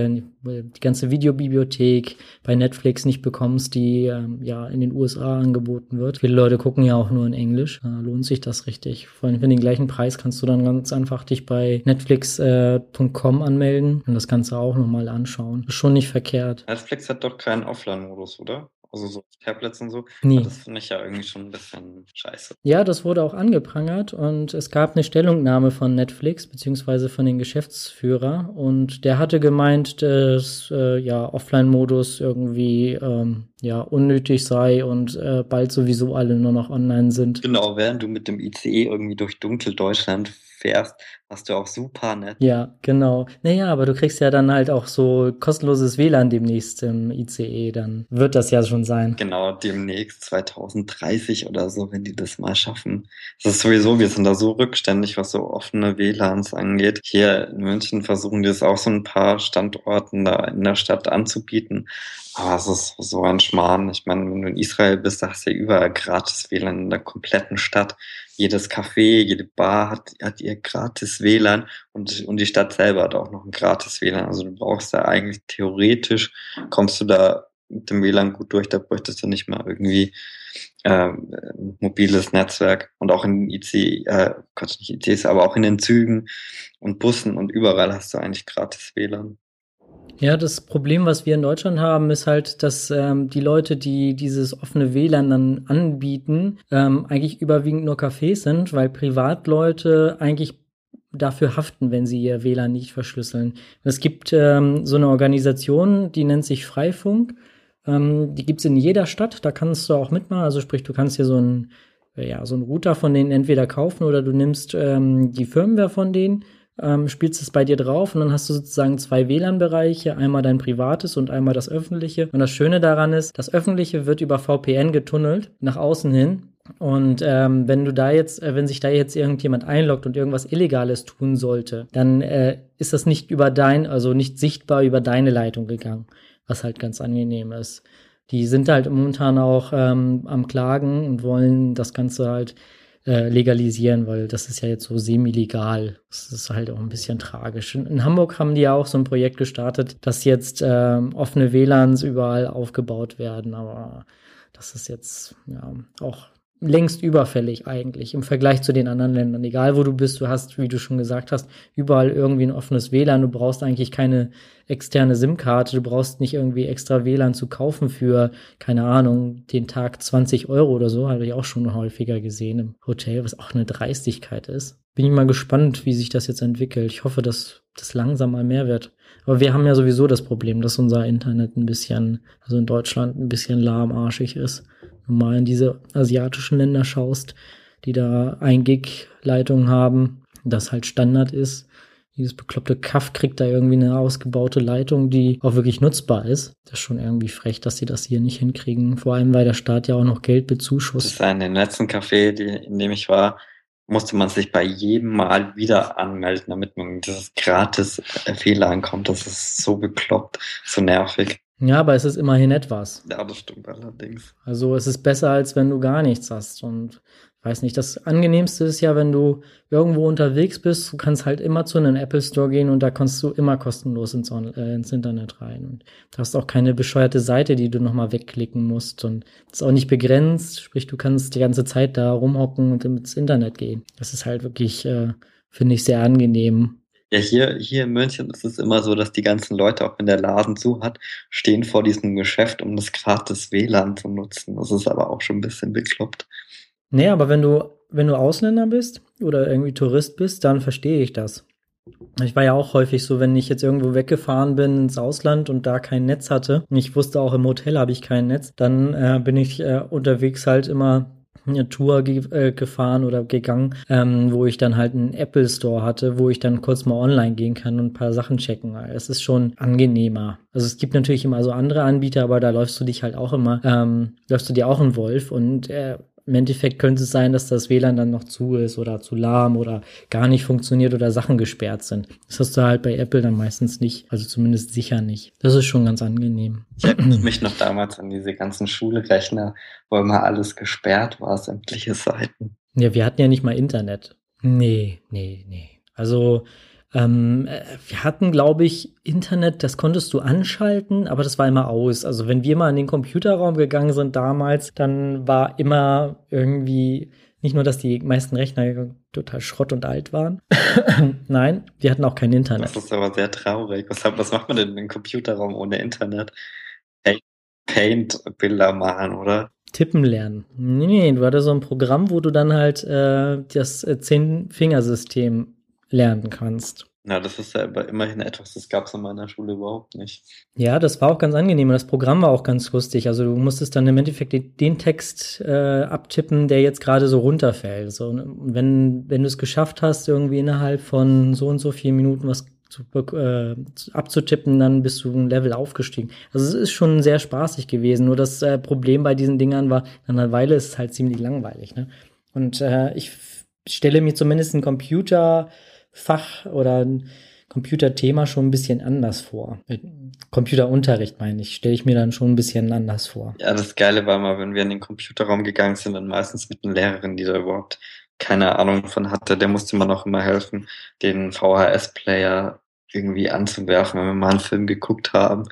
Videobibliothek bei Netflix nicht bekommst, die in den USA angeboten wird. Viele Leute gucken ja auch nur in Englisch. Lohnt sich das richtig. Vor allem für den gleichen Preis kannst du dann ganz einfach dich bei netflix.com anmelden und das Ganze auch nochmal anschauen. Ist schon nicht verkehrt. Netflix hat doch keinen Offline-Modus, oder? Also so Tablets und so. Nee. Das finde ich ja irgendwie schon ein bisschen scheiße. Ja, das wurde auch angeprangert und es gab eine Stellungnahme von Netflix beziehungsweise von den Geschäftsführer und der hatte gemeint, dass Offline-Modus irgendwie unnötig sei und bald sowieso alle nur noch online sind. Genau, während du mit dem ICE irgendwie durch Dunkeldeutschland fährst, hast du auch super nett. Ja, genau. Naja, aber du kriegst ja dann halt auch so kostenloses WLAN demnächst im ICE, dann wird das ja schon sein. Genau, demnächst 2030 oder so, wenn die das mal schaffen. Das ist sowieso, wir sind da so rückständig, was so offene WLANs angeht. Hier in München versuchen die es auch so ein paar Standorten da in der Stadt anzubieten. Aber es ist so ein Schmarrn. Ich meine, wenn du in Israel bist, da hast du ja überall gratis WLAN in der kompletten Stadt. Jedes Café, jede Bar hat ihr gratis WLAN und die Stadt selber hat auch noch ein gratis WLAN. Also du brauchst da eigentlich theoretisch, kommst du da mit dem WLAN gut durch, da bräuchtest du nicht mal irgendwie ein mobiles Netzwerk. Und auch in IC, Gott, nicht ICs, aber auch in den Zügen und Bussen und überall hast du eigentlich gratis WLAN. Ja, das Problem, was wir in Deutschland haben, ist halt, dass die Leute, die dieses offene WLAN dann anbieten, eigentlich überwiegend nur Cafés sind, weil Privatleute eigentlich dafür haften, wenn sie ihr WLAN nicht verschlüsseln. Es gibt so eine Organisation, die nennt sich Freifunk. Die gibt's in jeder Stadt, da kannst du auch mitmachen. Also sprich, du kannst hier so einen Router von denen entweder kaufen oder du nimmst die Firmware von denen, spielst es bei dir drauf und dann hast du sozusagen 2 WLAN-Bereiche, einmal dein privates und einmal das öffentliche. Und das Schöne daran ist, das öffentliche wird über VPN getunnelt nach außen hin. Und wenn sich da jetzt irgendjemand einloggt und irgendwas Illegales tun sollte, dann ist das nicht nicht sichtbar über deine Leitung gegangen, was halt ganz angenehm ist. Die sind halt momentan auch am Klagen und wollen das Ganze halt legalisieren, weil das ist ja jetzt so semi-legal. Das ist halt auch ein bisschen tragisch. In Hamburg haben die ja auch so ein Projekt gestartet, dass jetzt offene WLANs überall aufgebaut werden, aber das ist jetzt ja auch längst überfällig eigentlich im Vergleich zu den anderen Ländern. Egal wo du bist, du hast, wie du schon gesagt hast, überall irgendwie ein offenes WLAN. Du brauchst eigentlich keine externe SIM-Karte. Du brauchst nicht irgendwie extra WLAN zu kaufen für, keine Ahnung, den Tag 20 Euro oder so. Habe ich auch schon häufiger gesehen im Hotel, was auch eine Dreistigkeit ist. Bin ich mal gespannt, wie sich das jetzt entwickelt. Ich hoffe, dass das langsam mal mehr wird. Aber wir haben ja sowieso das Problem, dass unser Internet also in Deutschland ein bisschen lahmarschig ist. Wenn du mal in diese asiatischen Länder schaust, die da 1 Gig Leitung haben, das halt Standard ist. Dieses bekloppte Kaff kriegt da irgendwie eine ausgebaute Leitung, die auch wirklich nutzbar ist. Das ist schon irgendwie frech, dass sie das hier nicht hinkriegen. Vor allem, weil der Staat ja auch noch Geld bezuschusst. Das ist in dem letzten Café, in dem ich war, musste man sich bei jedem Mal wieder anmelden, damit man dieses gratis WLAN kommt. Das ist so bekloppt, so nervig. Ja, aber es ist immerhin etwas. Ja, das stimmt allerdings. Also es ist besser, als wenn du gar nichts hast. Und ich weiß nicht, das Angenehmste ist ja, wenn du irgendwo unterwegs bist, du kannst halt immer zu einem Apple Store gehen und da kannst du immer kostenlos ins Internet rein. Und du hast auch keine bescheuerte Seite, die du nochmal wegklicken musst. Und das ist auch nicht begrenzt, sprich, du kannst die ganze Zeit da rumhocken und ins Internet gehen. Das ist halt wirklich, finde ich, sehr angenehm. Ja, hier in München ist es immer so, dass die ganzen Leute, auch wenn der Laden zu hat, stehen vor diesem Geschäft, um das gratis WLAN zu nutzen. Das ist aber auch schon ein bisschen bekloppt. Nee, aber wenn du Ausländer bist oder irgendwie Tourist bist, dann verstehe ich das. Ich war ja auch häufig so, wenn ich jetzt irgendwo weggefahren bin ins Ausland und da kein Netz hatte, und ich wusste auch im Hotel habe ich kein Netz, dann bin ich unterwegs halt immer eine Tour gefahren oder gegangen, wo ich dann halt einen Apple Store hatte, wo ich dann kurz mal online gehen kann und ein paar Sachen checken. Es ist schon angenehmer. Also es gibt natürlich immer so andere Anbieter, aber da läufst du dir auch einen Wolf und im Endeffekt könnte es sein, dass das WLAN dann noch zu ist oder zu lahm oder gar nicht funktioniert oder Sachen gesperrt sind. Das hast du halt bei Apple dann meistens nicht, also zumindest sicher nicht. Das ist schon ganz angenehm. Ich erinnere mich noch damals an diese ganzen Schulrechner, wo immer alles gesperrt war, sämtliche Seiten. Ja, wir hatten ja nicht mal Internet. Nee. Also wir hatten, glaube ich, Internet, das konntest du anschalten, aber das war immer aus. Also wenn wir mal in den Computerraum gegangen sind damals, dann war immer irgendwie, nicht nur, dass die meisten Rechner total Schrott und alt waren. Nein, die hatten auch kein Internet. Das ist aber sehr traurig. Was macht man denn in einem Computerraum ohne Internet? Paint-Bilder malen, oder? Tippen lernen. Nee, du hattest so ein Programm, wo du dann halt das 10-Fingersystem lernen kannst. Na, das ist ja aber immerhin etwas, das gab es in meiner Schule überhaupt nicht. Ja, das war auch ganz angenehm und das Programm war auch ganz lustig. Also du musstest dann im Endeffekt den Text abtippen, der jetzt gerade so runterfällt. So, und wenn du es geschafft hast, irgendwie innerhalb von so und so 4 Minuten was abzutippen, dann bist du ein Level aufgestiegen. Also es ist schon sehr spaßig gewesen. Nur das Problem bei diesen Dingern war, nach einer Weile ist es halt ziemlich langweilig. Ne? Und ich stelle mir zumindest ein Computerfach oder ein Computerthema schon ein bisschen anders vor. Computerunterricht meine ich, stelle ich mir dann schon ein bisschen anders vor. Ja, das Geile war mal, wenn wir in den Computerraum gegangen sind, dann meistens mit einer Lehrerin, die da überhaupt keine Ahnung von hatte, der musste man auch immer helfen, den VHS-Player irgendwie anzuwerfen, wenn wir mal einen Film geguckt haben.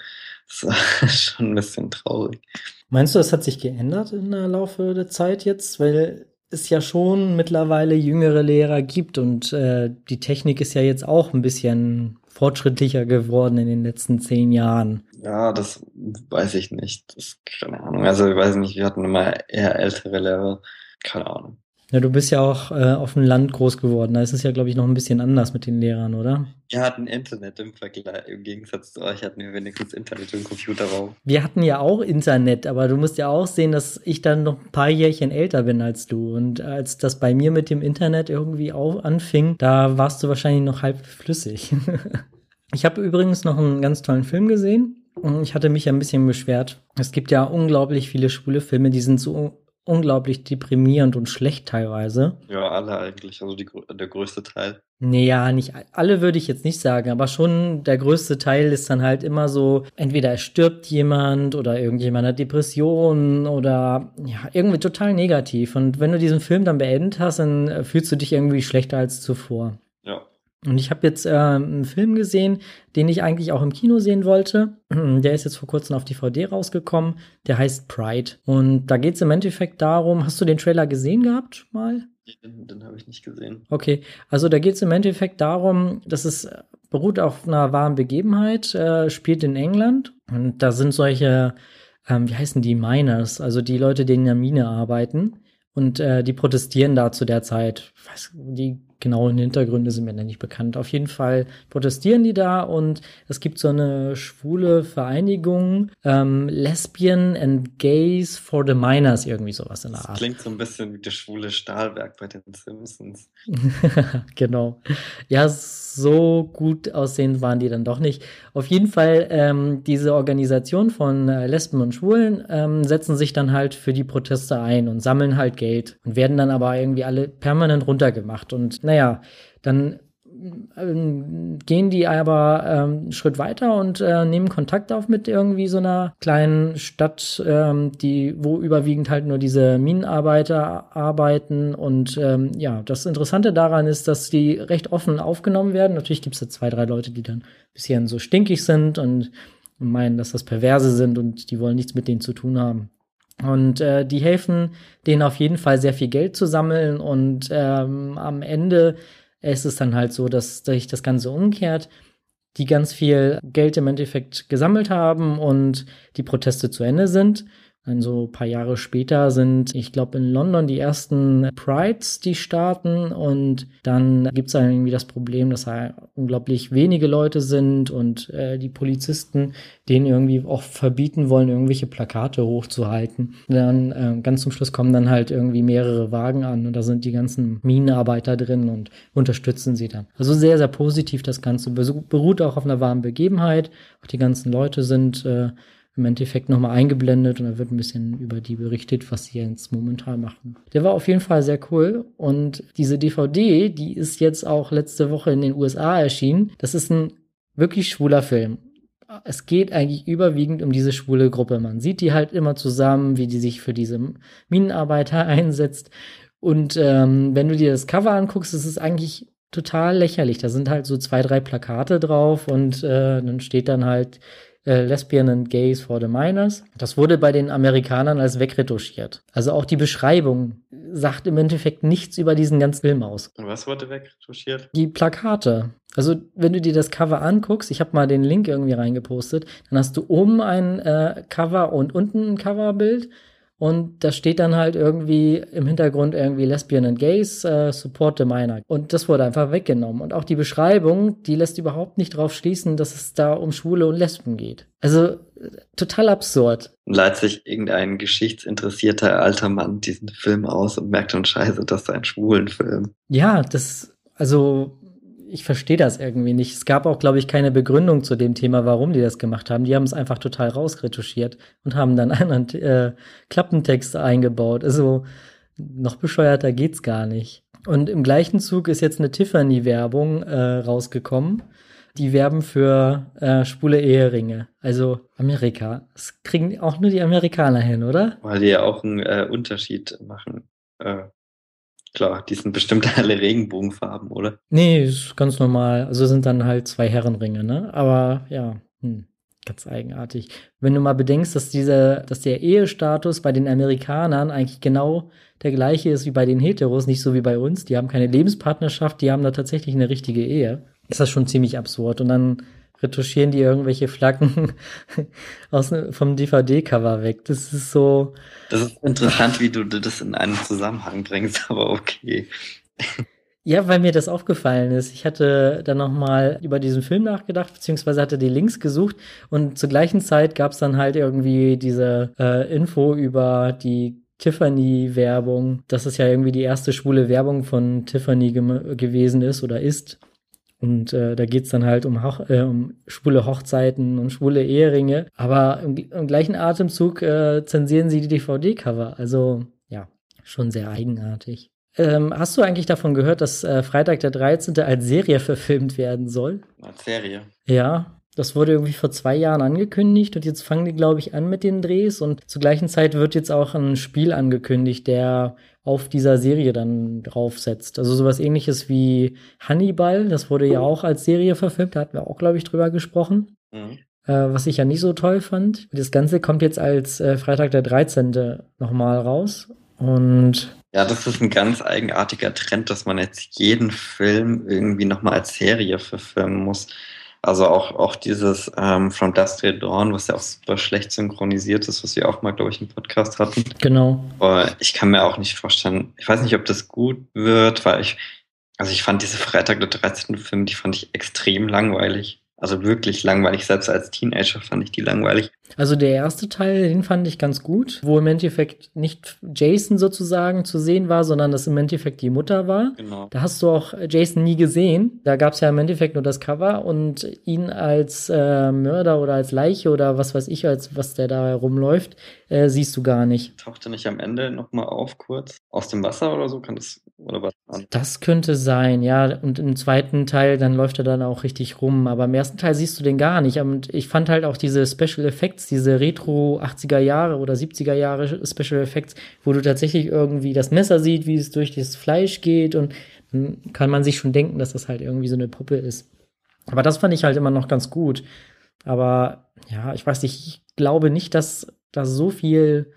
Das war schon ein bisschen traurig. Meinst du, das hat sich geändert im Laufe der Zeit jetzt? Weil es ja schon mittlerweile jüngere Lehrer gibt und die Technik ist ja jetzt auch ein bisschen fortschrittlicher geworden in den letzten 10 Jahren. Ja, das weiß ich nicht. Das keine Ahnung. Also ich weiß nicht, wir hatten immer eher ältere Lehrer. Keine Ahnung. Ja, du bist ja auch auf dem Land groß geworden. Da ist es ja, glaube ich, noch ein bisschen anders mit den Lehrern, oder? Wir hatten Internet im Vergleich, im Gegensatz zu euch hatten wir wenigstens Internet im Computerraum. Wir hatten ja auch Internet, aber du musst ja auch sehen, dass ich dann noch ein paar Jährchen älter bin als du. Und als das bei mir mit dem Internet irgendwie auch anfing, da warst du wahrscheinlich noch halb flüssig. Ich habe übrigens noch einen ganz tollen Film gesehen. Und ich hatte mich ja ein bisschen beschwert. Es gibt ja unglaublich viele schwule Filme, die sind so unglaublich deprimierend und schlecht teilweise. Ja, alle eigentlich, also der größte Teil. Naja, nicht alle würde ich jetzt nicht sagen, aber schon der größte Teil ist dann halt immer so, entweder es stirbt jemand oder irgendjemand hat Depressionen oder ja, irgendwie total negativ. Und wenn du diesen Film dann beendet hast, dann fühlst du dich irgendwie schlechter als zuvor. Ja. Und ich habe jetzt einen Film gesehen, den ich eigentlich auch im Kino sehen wollte. Der ist jetzt vor kurzem auf DVD rausgekommen. Der heißt Pride. Und da geht es im Endeffekt darum, hast du den Trailer gesehen gehabt mal? Den habe ich nicht gesehen. Okay, also da geht es im Endeffekt darum, dass es beruht auf einer wahren Begebenheit, spielt in England. Und da sind solche, wie heißen die, Miners, also die Leute, die in der Mine arbeiten. Und die protestieren da zu der Zeit. Die genauen Hintergründe sind mir noch nicht bekannt. Auf jeden Fall protestieren die da und es gibt so eine schwule Vereinigung, Lesbian and Gays for the Miners, irgendwie sowas in der Art. Das klingt so ein bisschen wie das schwule Stahlwerk bei den Simpsons. Genau. Ja, so gut aussehend waren die dann doch nicht. Auf jeden Fall, diese Organisation von Lesben und Schwulen setzen sich dann halt für die Proteste ein und sammeln halt Geld und werden dann aber irgendwie alle permanent runtergemacht. Und naja, dann gehen die aber einen Schritt weiter und nehmen Kontakt auf mit irgendwie so einer kleinen Stadt, wo überwiegend halt nur diese Minenarbeiter arbeiten. Und ja, das Interessante daran ist, dass die recht offen aufgenommen werden. Natürlich gibt es da 2, 3 Leute, die dann ein bisschen so stinkig sind und meinen, dass das Perverse sind und die wollen nichts mit denen zu tun haben. Und die helfen denen auf jeden Fall sehr viel Geld zu sammeln und am Ende ist es dann halt so, dass sich das Ganze umkehrt, die ganz viel Geld im Endeffekt gesammelt haben und die Proteste zu Ende sind. Dann so ein paar Jahre später sind, ich glaube, in London die ersten Prides, die starten und dann gibt es dann irgendwie das Problem, dass halt unglaublich wenige Leute sind und die Polizisten denen irgendwie auch verbieten wollen, irgendwelche Plakate hochzuhalten. Dann ganz zum Schluss kommen dann halt irgendwie mehrere Wagen an und da sind die ganzen Minenarbeiter drin und unterstützen sie dann. Also sehr, sehr positiv das Ganze. Beruht auch auf einer wahren Begebenheit. Auch die ganzen Leute sind im Endeffekt nochmal eingeblendet und da wird ein bisschen über die berichtet, was sie jetzt momentan machen. Der war auf jeden Fall sehr cool und diese DVD, die ist jetzt auch letzte Woche in den USA erschienen. Das ist ein wirklich schwuler Film. Es geht eigentlich überwiegend um diese schwule Gruppe. Man sieht die halt immer zusammen, wie die sich für diese Minenarbeiter einsetzt. Und wenn du dir das Cover anguckst, ist es eigentlich total lächerlich. Da sind halt so 2, 3 Plakate drauf und dann steht dann halt Lesbian and Gays for the Miners. Das wurde bei den Amerikanern als wegretuschiert. Also auch die Beschreibung sagt im Endeffekt nichts über diesen ganzen Film aus. Und was wurde wegretuschiert? Die Plakate. Also wenn du dir das Cover anguckst, ich habe mal den Link irgendwie reingepostet, dann hast du oben ein Cover und unten ein Coverbild. Und da steht dann halt irgendwie im Hintergrund irgendwie Lesbian and Gays, support the minor. Und das wurde einfach weggenommen. Und auch die Beschreibung, die lässt überhaupt nicht drauf schließen, dass es da um Schwule und Lesben geht. Also total absurd. Leiht sich irgendein geschichtsinteressierter alter Mann diesen Film aus und merkt dann scheiße, das ist ein schwulen Film. Ja, ich verstehe das irgendwie nicht. Es gab auch, glaube ich, keine Begründung zu dem Thema, warum die das gemacht haben. Die haben es einfach total rausretuschiert und haben dann einen Klappentext eingebaut. Also noch bescheuerter geht's gar nicht. Und im gleichen Zug ist jetzt eine Tiffany-Werbung rausgekommen. Die werben für schwule Eheringe. Also Amerika. Das kriegen auch nur die Amerikaner hin, oder? Weil die ja auch einen Unterschied machen. Klar, die sind bestimmt alle Regenbogenfarben, oder? Nee, ist ganz normal. Also sind dann halt 2 Herrenringe, ne? Aber ja. Ganz eigenartig. Wenn du mal bedenkst, dass der Ehestatus bei den Amerikanern eigentlich genau der gleiche ist wie bei den Heteros, nicht so wie bei uns. Die haben keine Lebenspartnerschaft, die haben da tatsächlich eine richtige Ehe. Ist das schon ziemlich absurd. Und dann retuschieren die irgendwelche Flaggen vom DVD-Cover weg. Das ist so. Das ist interessant, wie du das in einen Zusammenhang bringst, aber okay. Ja, weil mir das aufgefallen ist. Ich hatte dann noch mal über diesen Film nachgedacht, beziehungsweise hatte die Links gesucht und zur gleichen Zeit gab es dann halt irgendwie diese Info über die Tiffany-Werbung, dass es ja irgendwie die erste schwule Werbung von Tiffany gewesen ist oder ist. Und da geht's dann halt um schwule Hochzeiten und schwule Eheringe. Aber im gleichen Atemzug zensieren sie die DVD-Cover. Also ja, schon sehr eigenartig. Hast du eigentlich davon gehört, dass Freitag der 13. als Serie verfilmt werden soll? Als Serie? Ja, das wurde irgendwie vor 2 Jahren angekündigt und jetzt fangen die, glaube ich, an mit den Drehs und zur gleichen Zeit wird jetzt auch ein Spiel angekündigt, der auf dieser Serie dann draufsetzt. Also sowas Ähnliches wie Hannibal, das wurde ja auch als Serie verfilmt, da hatten wir auch, glaube ich, drüber gesprochen. Mhm. Was ich ja nicht so toll fand. Das Ganze kommt jetzt als Freitag der 13. nochmal raus und ja, das ist ein ganz eigenartiger Trend, dass man jetzt jeden Film irgendwie nochmal als Serie verfilmen muss. Also auch dieses From Dusk Till Dawn, was ja auch super schlecht synchronisiert ist, was wir auch mal, glaube ich, im Podcast hatten. Genau. Aber ich kann mir auch nicht vorstellen, ich weiß nicht, ob das gut wird, weil ich fand diese Freitag der 13. Film, die fand ich extrem langweilig. Also wirklich langweilig. Selbst als Teenager fand ich die langweilig. Also der erste Teil, den fand ich ganz gut, wo im Endeffekt nicht Jason sozusagen zu sehen war, sondern dass im Endeffekt die Mutter war. Genau. Da hast du auch Jason nie gesehen. Da gab es ja im Endeffekt nur das Cover und ihn als Mörder oder als Leiche oder was weiß ich, als was der da rumläuft, siehst du gar nicht. Taucht er nicht am Ende nochmal auf kurz? Aus dem Wasser oder so? Kann das, oder was? Das könnte sein, ja. Und im zweiten Teil, dann läuft er dann auch richtig rum. Aber im ersten Teil siehst du den gar nicht. Und ich fand halt auch diese Special Effects, diese Retro 80er Jahre oder 70er Jahre Special Effects, wo du tatsächlich irgendwie das Messer siehst, wie es durch das Fleisch geht. Und dann kann man sich schon denken, dass das halt irgendwie so eine Puppe ist. Aber das fand ich halt immer noch ganz gut. Aber ja, ich weiß nicht, ich glaube nicht, dass da so viel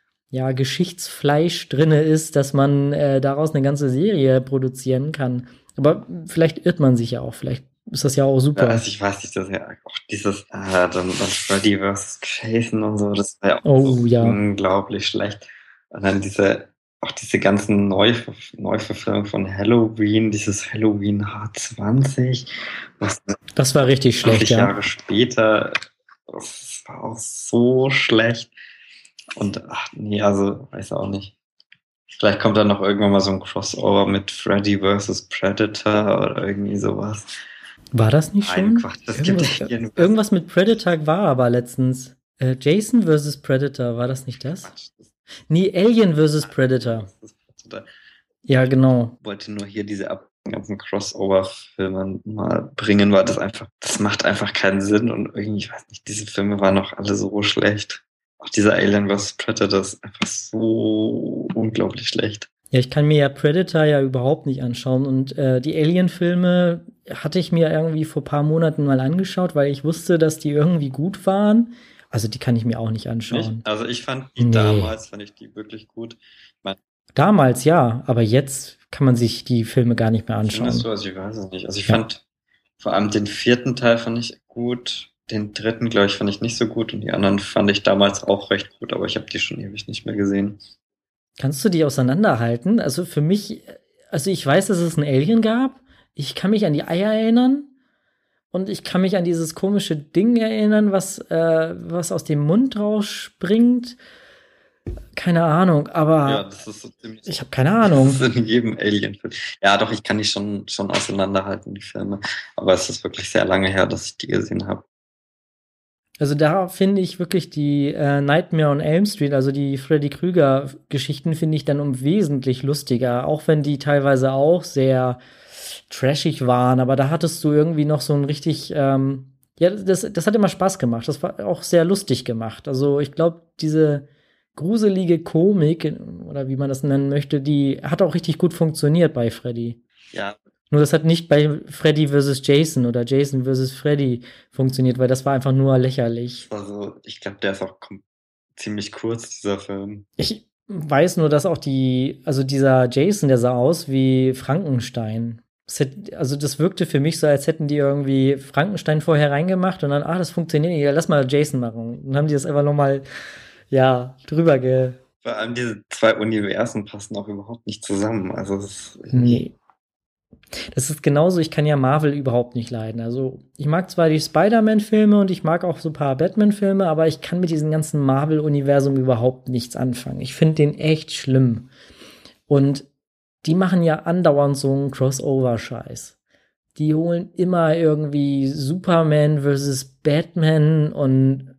Geschichtsfleisch drinne ist, dass man daraus eine ganze Serie produzieren kann. Aber vielleicht irrt man sich ja auch, vielleicht ist das ja auch super. Also ich weiß nicht, dass ja auch dieses dann Freddy vs. Jason und so, das war ja auch unglaublich schlecht. Und dann diese ganzen Neuverfilmungen von Halloween, dieses Halloween H20, das war richtig schlecht, 20 Jahre später, das war auch so schlecht. Und also weiß auch nicht. Vielleicht kommt dann noch irgendwann mal so ein Crossover mit Freddy vs. Predator oder irgendwie sowas. War das nicht schon? Quatsch, das irgendwas mit Predator war aber letztens. Jason vs. Predator, war das nicht das? Quatsch, Nee, Alien vs. Predator. Ja, genau. Ich wollte nur hier diese ganzen Crossover-Filme mal bringen, weil das macht einfach keinen Sinn und irgendwie, ich weiß nicht, diese Filme waren auch alle so schlecht. Auch dieser Alien vs. Predator ist einfach so unglaublich schlecht. Ja, ich kann mir ja Predator ja überhaupt nicht anschauen und die Alien-Filme hatte ich mir irgendwie vor ein paar Monaten mal angeschaut, weil ich wusste, dass die irgendwie gut waren. Also die kann ich mir auch nicht anschauen. Nicht? Also ich fand die damals, fand ich die wirklich gut. Damals ja, aber jetzt kann man sich die Filme gar nicht mehr anschauen. Findest du? Also ich weiß es nicht. Also ich fand vor allem den 4. Teil fand ich gut. Den 3., glaube ich, fand ich nicht so gut und die anderen fand ich damals auch recht gut, aber ich habe die schon ewig nicht mehr gesehen. Kannst du die auseinanderhalten? Also für mich, also ich weiß, dass es ein Alien gab. Ich kann mich an die Eier erinnern und ich kann mich an dieses komische Ding erinnern, was aus dem Mund rausspringt. Keine Ahnung, aber ja, das ist so ziemlich ich habe keine Ahnung. Das ist in jedem Alien-Film. Ja, doch, ich kann die schon auseinanderhalten, die Filme. Aber es ist wirklich sehr lange her, dass ich die gesehen habe. Also da finde ich wirklich die Nightmare on Elm Street, also die Freddy Krüger-Geschichten, finde ich dann wesentlich lustiger. Auch wenn die teilweise auch sehr trashig waren. Aber da hattest du irgendwie noch so ein richtig das hat immer Spaß gemacht. Das war auch sehr lustig gemacht. Also ich glaube, diese gruselige Komik, oder wie man das nennen möchte, die hat auch richtig gut funktioniert bei Freddy. Ja, Nur das hat nicht bei Freddy vs. Jason oder Jason vs. Freddy funktioniert, weil das war einfach nur lächerlich. Also, ich glaube, der ist auch ziemlich kurz, dieser Film. Ich weiß nur, dass auch also dieser Jason, der sah aus wie Frankenstein. Also das wirkte für mich so, als hätten die irgendwie Frankenstein vorher reingemacht und dann, das funktioniert nicht, ja, lass mal Jason machen. Dann haben die das einfach nochmal, ja, drüber Vor allem diese zwei Universen passen auch überhaupt nicht zusammen. Also, Nee. Das ist genauso, ich kann ja Marvel überhaupt nicht leiden. Also, ich mag zwar die Spider-Man-Filme und ich mag auch so ein paar Batman-Filme, aber ich kann mit diesem ganzen Marvel-Universum überhaupt nichts anfangen. Ich finde den echt schlimm. Und die machen ja andauernd so einen Crossover-Scheiß. Die holen immer irgendwie Superman versus Batman und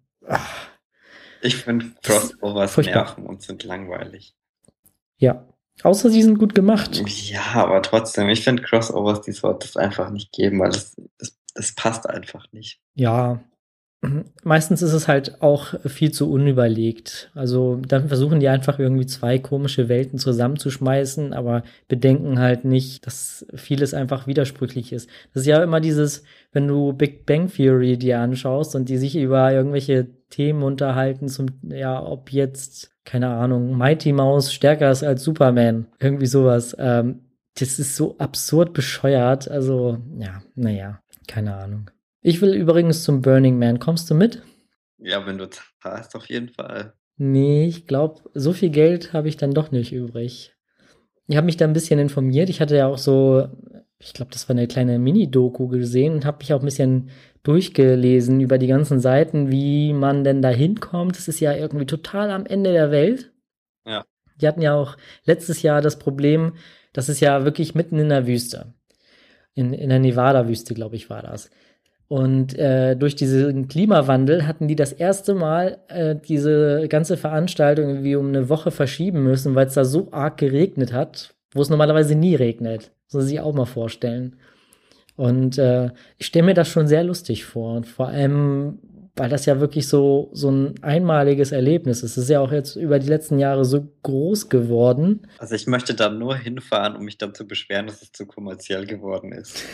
ich finde Crossovers nerven und sind langweilig. Ja. Außer sie sind gut gemacht. Ja, aber trotzdem, ich finde Crossovers, die sollte es einfach nicht geben, weil das passt einfach nicht. Ja, meistens ist es halt auch viel zu unüberlegt. Also dann versuchen die einfach irgendwie zwei komische Welten zusammenzuschmeißen, aber bedenken halt nicht, dass vieles einfach widersprüchlich ist. Das ist ja immer dieses, wenn du Big Bang Theory dir anschaust und die sich über irgendwelche Themen unterhalten, ob jetzt, keine Ahnung, Mighty Mouse stärker ist als Superman. Irgendwie sowas. Das ist so absurd bescheuert. Also, ja, naja, keine Ahnung. Ich will übrigens zum Burning Man. Kommst du mit? Ja, wenn du zahlst, auf jeden Fall. Nee, ich glaube, so viel Geld habe ich dann doch nicht übrig. Ich habe mich da ein bisschen informiert. Ich hatte ja auch so, ich glaube, das war eine kleine Mini-Doku gesehen und habe mich auch ein bisschen durchgelesen über die ganzen Seiten, wie man denn da hinkommt. Das ist ja irgendwie total am Ende der Welt. Ja. Die hatten ja auch letztes Jahr das Problem, das ist ja wirklich mitten in der Wüste. In der Nevada-Wüste, glaube ich, war das. Und durch diesen Klimawandel hatten die das erste Mal diese ganze Veranstaltung irgendwie um eine Woche verschieben müssen, weil es da so arg geregnet hat, wo es normalerweise nie regnet. Soll sich auch mal vorstellen. Und ich stelle mir das schon sehr lustig vor. Und vor allem, weil das ja wirklich so ein einmaliges Erlebnis ist. Es ist ja auch jetzt über die letzten Jahre so groß geworden. Also ich möchte da nur hinfahren, um mich dann zu beschweren, dass es zu kommerziell geworden ist.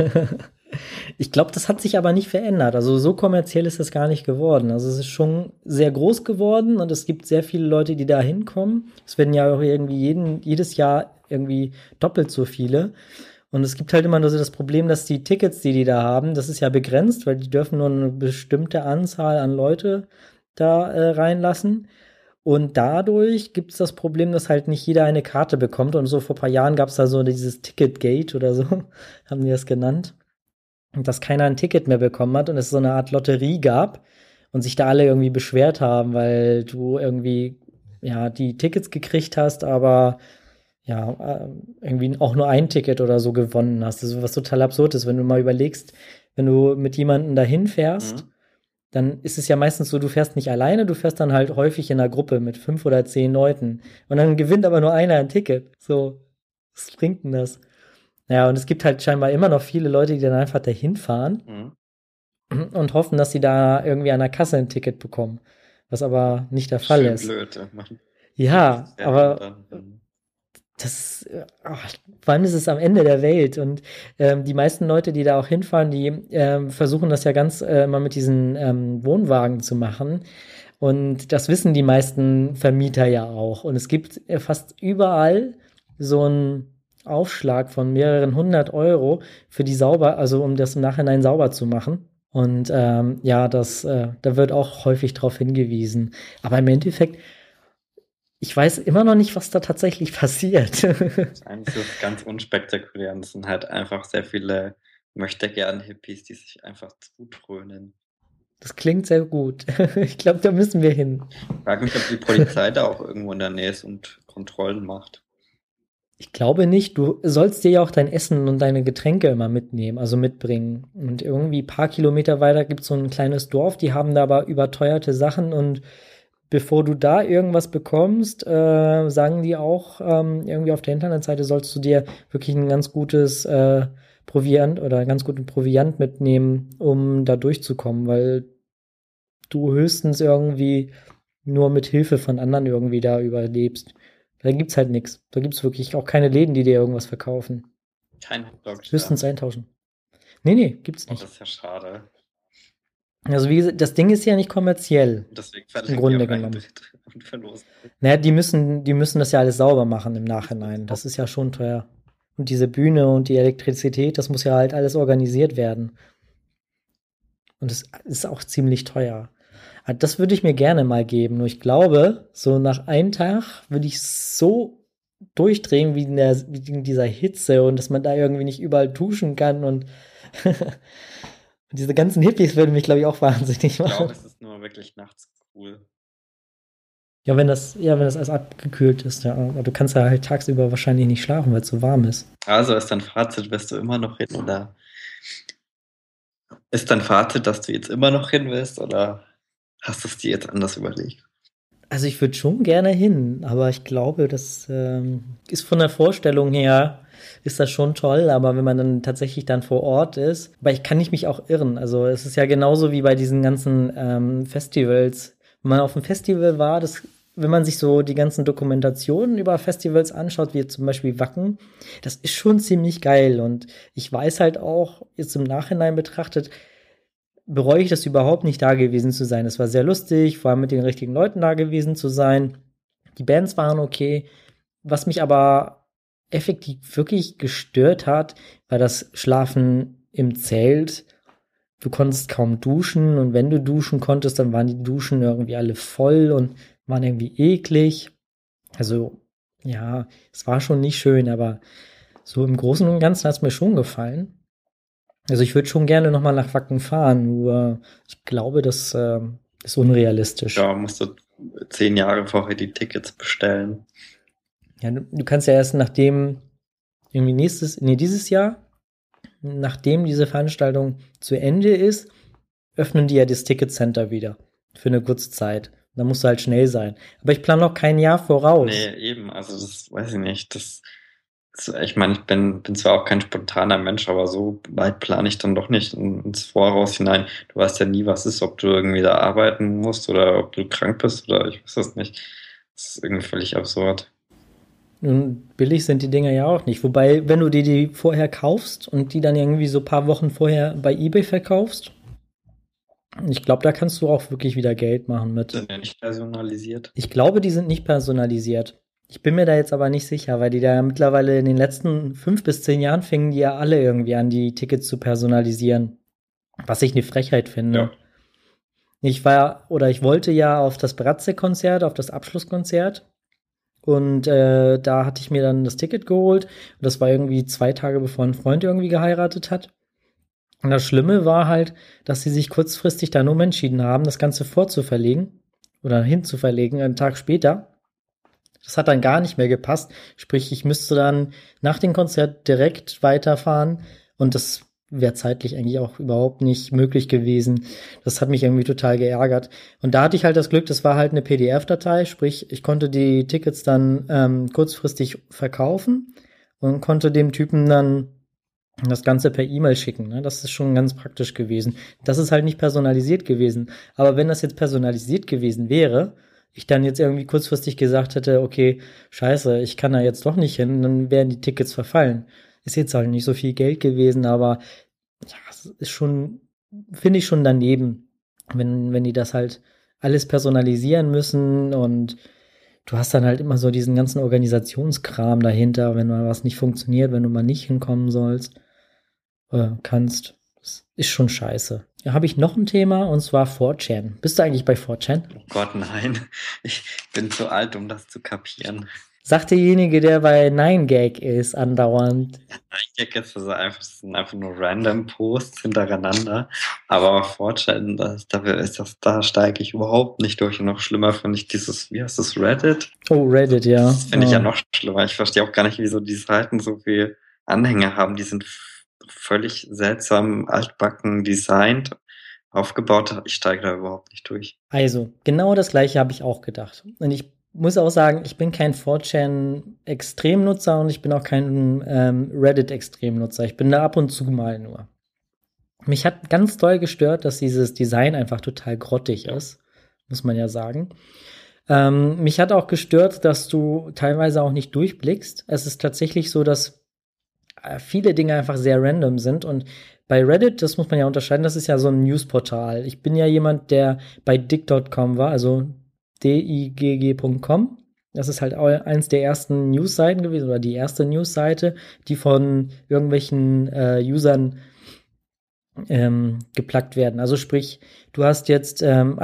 Ich glaube, das hat sich aber nicht verändert. Also so kommerziell ist es gar nicht geworden. Also es ist schon sehr groß geworden und es gibt sehr viele Leute, die da hinkommen. Es werden ja auch irgendwie jedes Jahr irgendwie doppelt so viele. Und es gibt halt immer nur so das Problem, dass die Tickets, die da haben, das ist ja begrenzt, weil die dürfen nur eine bestimmte Anzahl an Leute da reinlassen. Und dadurch gibt es das Problem, dass halt nicht jeder eine Karte bekommt. Und so vor ein paar Jahren gab es da so dieses Ticketgate oder so, haben die das genannt. Und dass keiner ein Ticket mehr bekommen hat und es so eine Art Lotterie gab und sich da alle irgendwie beschwert haben, weil du irgendwie, ja, die Tickets gekriegt hast, aber ja, irgendwie auch nur ein Ticket oder so gewonnen hast. Das ist was total absurd ist, wenn du mal überlegst, wenn du mit jemandem dahin fährst, dann ist es ja meistens so, du fährst nicht alleine, du fährst dann halt häufig in einer Gruppe mit 5 oder 10 Leuten. Und dann gewinnt aber nur einer ein Ticket. So, was bringt denn das? Ja, und es gibt halt scheinbar immer noch viele Leute, die dann einfach dahin fahren und hoffen, dass sie da irgendwie an der Kasse ein Ticket bekommen. Was aber nicht der Fall ist. Blöd. Ja, aber das ist, vor allem ist es am Ende der Welt und die meisten Leute, die da auch hinfahren, die versuchen das ja ganz mal mit diesen Wohnwagen zu machen und das wissen die meisten Vermieter ja auch und es gibt fast überall so einen Aufschlag von mehreren 100 € für die also um das im Nachhinein sauber zu machen. Und ja, da wird auch häufig darauf hingewiesen. Aber im Endeffekt, ich weiß immer noch nicht, was da tatsächlich passiert. Eigentlich ist es ganz unspektakulär und es sind halt einfach sehr viele Möchtegern-Hippies, die sich einfach zutrönen. Das klingt sehr gut. Ich glaube, da müssen wir hin. Ich frage mich, ob die Polizei da auch irgendwo in der Nähe ist und Kontrollen macht. Ich glaube nicht. Du sollst dir ja auch dein Essen und deine Getränke immer mitnehmen, also mitbringen. Und irgendwie ein paar Kilometer weiter gibt es so ein kleines Dorf, die haben da aber überteuerte Sachen und bevor du da irgendwas bekommst, sagen die auch, irgendwie auf der Internetseite sollst du dir wirklich ein ganz gutes Proviant oder einen ganz guten Proviant mitnehmen, um da durchzukommen, weil du höchstens irgendwie nur mit Hilfe von anderen irgendwie da überlebst. Da gibt's halt nichts. Da gibt's wirklich auch keine Läden, die dir irgendwas verkaufen. Kein Hotdog. Höchstens eintauschen. Nee, gibt's Oh, nicht. das ist ja schade. Also wie gesagt, das Ding ist ja nicht kommerziell, Deswegen im verlangen die Grunde auch genommen. Eintritt und verlosen. Naja, die müssen das ja alles sauber machen im Nachhinein. Das ist ja schon teuer. Und diese Bühne und die Elektrizität, das muss ja halt alles organisiert werden. Und es ist auch ziemlich teuer. Das würde ich mir gerne mal geben. Nur ich glaube, so nach einem Tag würde ich so durchdrehen wie in dieser Hitze und dass man da irgendwie nicht überall duschen kann und diese ganzen Hippies würden mich, glaube ich, auch wahnsinnig Ich machen. glaube, es ist nur wirklich nachts cool. Ja, wenn das alles abgekühlt ist, ja. Aber du kannst ja halt tagsüber wahrscheinlich nicht schlafen, weil es so warm ist. Also ist dein Fazit, wirst du immer noch hin oder ist dein Fazit, dass du jetzt immer noch hin willst oder hast du es dir jetzt anders überlegt? Also ich würde schon gerne hin, aber ich glaube, das ist von der Vorstellung her, ist das schon toll, aber wenn man dann tatsächlich dann vor Ort ist, aber ich kann nicht mich auch irren. Also es ist ja genauso wie bei diesen ganzen Festivals. Wenn man auf dem Festival war, wenn man sich so die ganzen Dokumentationen über Festivals anschaut, wie zum Beispiel Wacken, das ist schon ziemlich geil. Und ich weiß halt auch, jetzt im Nachhinein betrachtet, bereue ich das überhaupt nicht, da gewesen zu sein. Es war sehr lustig, vor allem mit den richtigen Leuten da gewesen zu sein. Die Bands waren okay. Was mich aber effektiv wirklich gestört hat, war das Schlafen im Zelt. Du konntest kaum duschen und wenn du duschen konntest, dann waren die Duschen irgendwie alle voll und waren irgendwie eklig. Also, ja, es war schon nicht schön, aber so im Großen und Ganzen hat es mir schon gefallen. Also ich würde schon gerne noch mal nach Wacken fahren, nur ich glaube, das ist unrealistisch. Ja, musst du 10 Jahre vorher die Tickets bestellen. Ja, du kannst ja erst nachdem irgendwie dieses Jahr, nachdem diese Veranstaltung zu Ende ist, öffnen die ja das Ticketcenter wieder für eine kurze Zeit. Da musst du halt schnell sein. Aber ich plane noch kein Jahr voraus. Nee, eben, also das weiß ich nicht. Ich meine, ich bin zwar auch kein spontaner Mensch, aber so weit plane ich dann doch nicht ins Voraus hinein. Du weißt ja nie, was ist, ob du irgendwie da arbeiten musst oder ob du krank bist oder ich weiß es nicht. Das ist irgendwie völlig absurd. Und billig sind die Dinger ja auch nicht. Wobei, wenn du die vorher kaufst und die dann irgendwie so ein paar Wochen vorher bei eBay verkaufst, ich glaube, da kannst du auch wirklich wieder Geld machen mit. Sind ja nicht personalisiert. Ich glaube, die sind nicht personalisiert. Ich bin mir da jetzt aber nicht sicher, weil die da mittlerweile in den letzten 5 bis 10 Jahren fingen die ja alle irgendwie an, die Tickets zu personalisieren. Was ich eine Frechheit finde. Ja. Ich wollte ja auf das Bratze-Konzert, auf das Abschlusskonzert. Und da hatte ich mir dann das Ticket geholt. Und das war irgendwie 2 Tage, bevor ein Freund irgendwie geheiratet hat. Und das Schlimme war halt, dass sie sich kurzfristig dann umentschieden haben, das Ganze vorzuverlegen oder hinzuverlegen, einen Tag später. Das hat dann gar nicht mehr gepasst. Sprich, ich müsste dann nach dem Konzert direkt weiterfahren und das wäre zeitlich eigentlich auch überhaupt nicht möglich gewesen. Das hat mich irgendwie total geärgert. Und da hatte ich halt das Glück, das war halt eine PDF-Datei, sprich, ich konnte die Tickets dann kurzfristig verkaufen und konnte dem Typen dann das Ganze per E-Mail schicken. Ne? Das ist schon ganz praktisch gewesen. Das ist halt nicht personalisiert gewesen. Aber wenn das jetzt personalisiert gewesen wäre, ich dann jetzt irgendwie kurzfristig gesagt hätte, okay, scheiße, ich kann da jetzt doch nicht hin, dann wären die Tickets verfallen. Ist jetzt halt nicht so viel Geld gewesen, aber ja, es ist schon, finde ich schon daneben, wenn die das halt alles personalisieren müssen und du hast dann halt immer so diesen ganzen Organisationskram dahinter, wenn mal was nicht funktioniert, wenn du mal nicht hinkommen kannst. Das ist schon scheiße. Ja, habe ich noch ein Thema und zwar 4chan. Bist du eigentlich bei 4chan? Oh Gott, nein. Ich bin zu alt, um das zu kapieren. Sagt derjenige, der bei 9gag ist, andauernd. 9gag das sind einfach nur random Posts hintereinander. Aber 4chan, da steige ich überhaupt nicht durch. Und noch schlimmer finde ich wie heißt das, Reddit? Oh, Reddit, ja. Das finde ich ja noch schlimmer. Ich verstehe auch gar nicht, wieso die Seiten so viel Anhänger haben. Die sind völlig seltsam altbacken designt, aufgebaut. Ich steige da überhaupt nicht durch. Also, genau das Gleiche habe ich auch gedacht. Und ich muss auch sagen, ich bin kein 4chan-Extremnutzer und ich bin auch kein Reddit-Extremnutzer. Ich bin da ab und zu mal nur. Mich hat ganz doll gestört, dass dieses Design einfach total grottig ist, muss man ja sagen. Mich hat auch gestört, dass du teilweise auch nicht durchblickst. Es ist tatsächlich so, dass viele Dinge einfach sehr random sind. Und bei Reddit, das muss man ja unterscheiden, das ist ja so ein Newsportal. Ich bin ja jemand, der bei Digg.com war, also digg.com. Das ist halt eins der ersten Newsseiten gewesen, oder die erste Newsseite, die von irgendwelchen Usern geplagt werden. Also sprich, du hast jetzt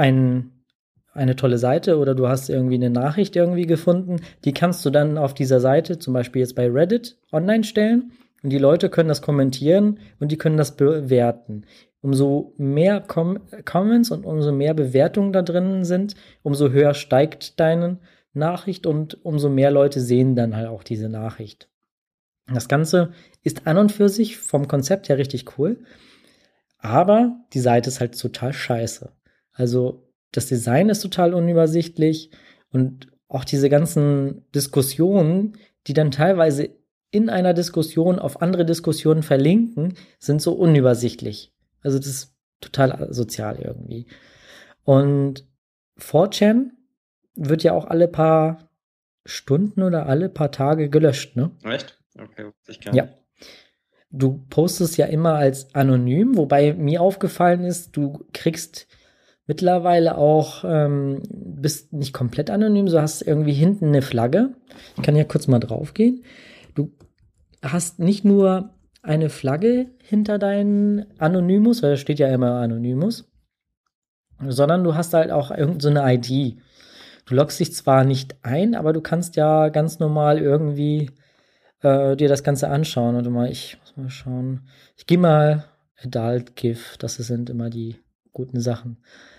eine tolle Seite oder du hast irgendwie eine Nachricht irgendwie gefunden, die kannst du dann auf dieser Seite, zum Beispiel jetzt bei Reddit, online stellen und die Leute können das kommentieren und die können das bewerten. Umso mehr Comments und umso mehr Bewertungen da drin sind, umso höher steigt deine Nachricht und umso mehr Leute sehen dann halt auch diese Nachricht. Das Ganze ist an und für sich vom Konzept her richtig cool, aber die Seite ist halt total scheiße. Also das Design ist total unübersichtlich und auch diese ganzen Diskussionen, die dann teilweise in einer Diskussion auf andere Diskussionen verlinken, sind so unübersichtlich. Also das ist total sozial irgendwie. Und 4chan wird ja auch alle paar Stunden oder alle paar Tage gelöscht, ne? Echt? Okay, wusste ich gar nicht. Ja. Du postest ja immer als anonym, wobei mir aufgefallen ist, du kriegst mittlerweile auch, bist nicht komplett anonym, so hast irgendwie hinten eine Flagge. Ich kann ja kurz mal drauf gehen. Du hast nicht nur eine Flagge hinter deinen Anonymous, weil da steht ja immer Anonymous, sondern du hast halt auch irgend so eine ID. Du loggst dich zwar nicht ein, aber du kannst ja ganz normal irgendwie dir das Ganze anschauen. Warte mal, ich muss mal schauen. Ich gehe mal Adult GIF, das sind immer die guten Sachen.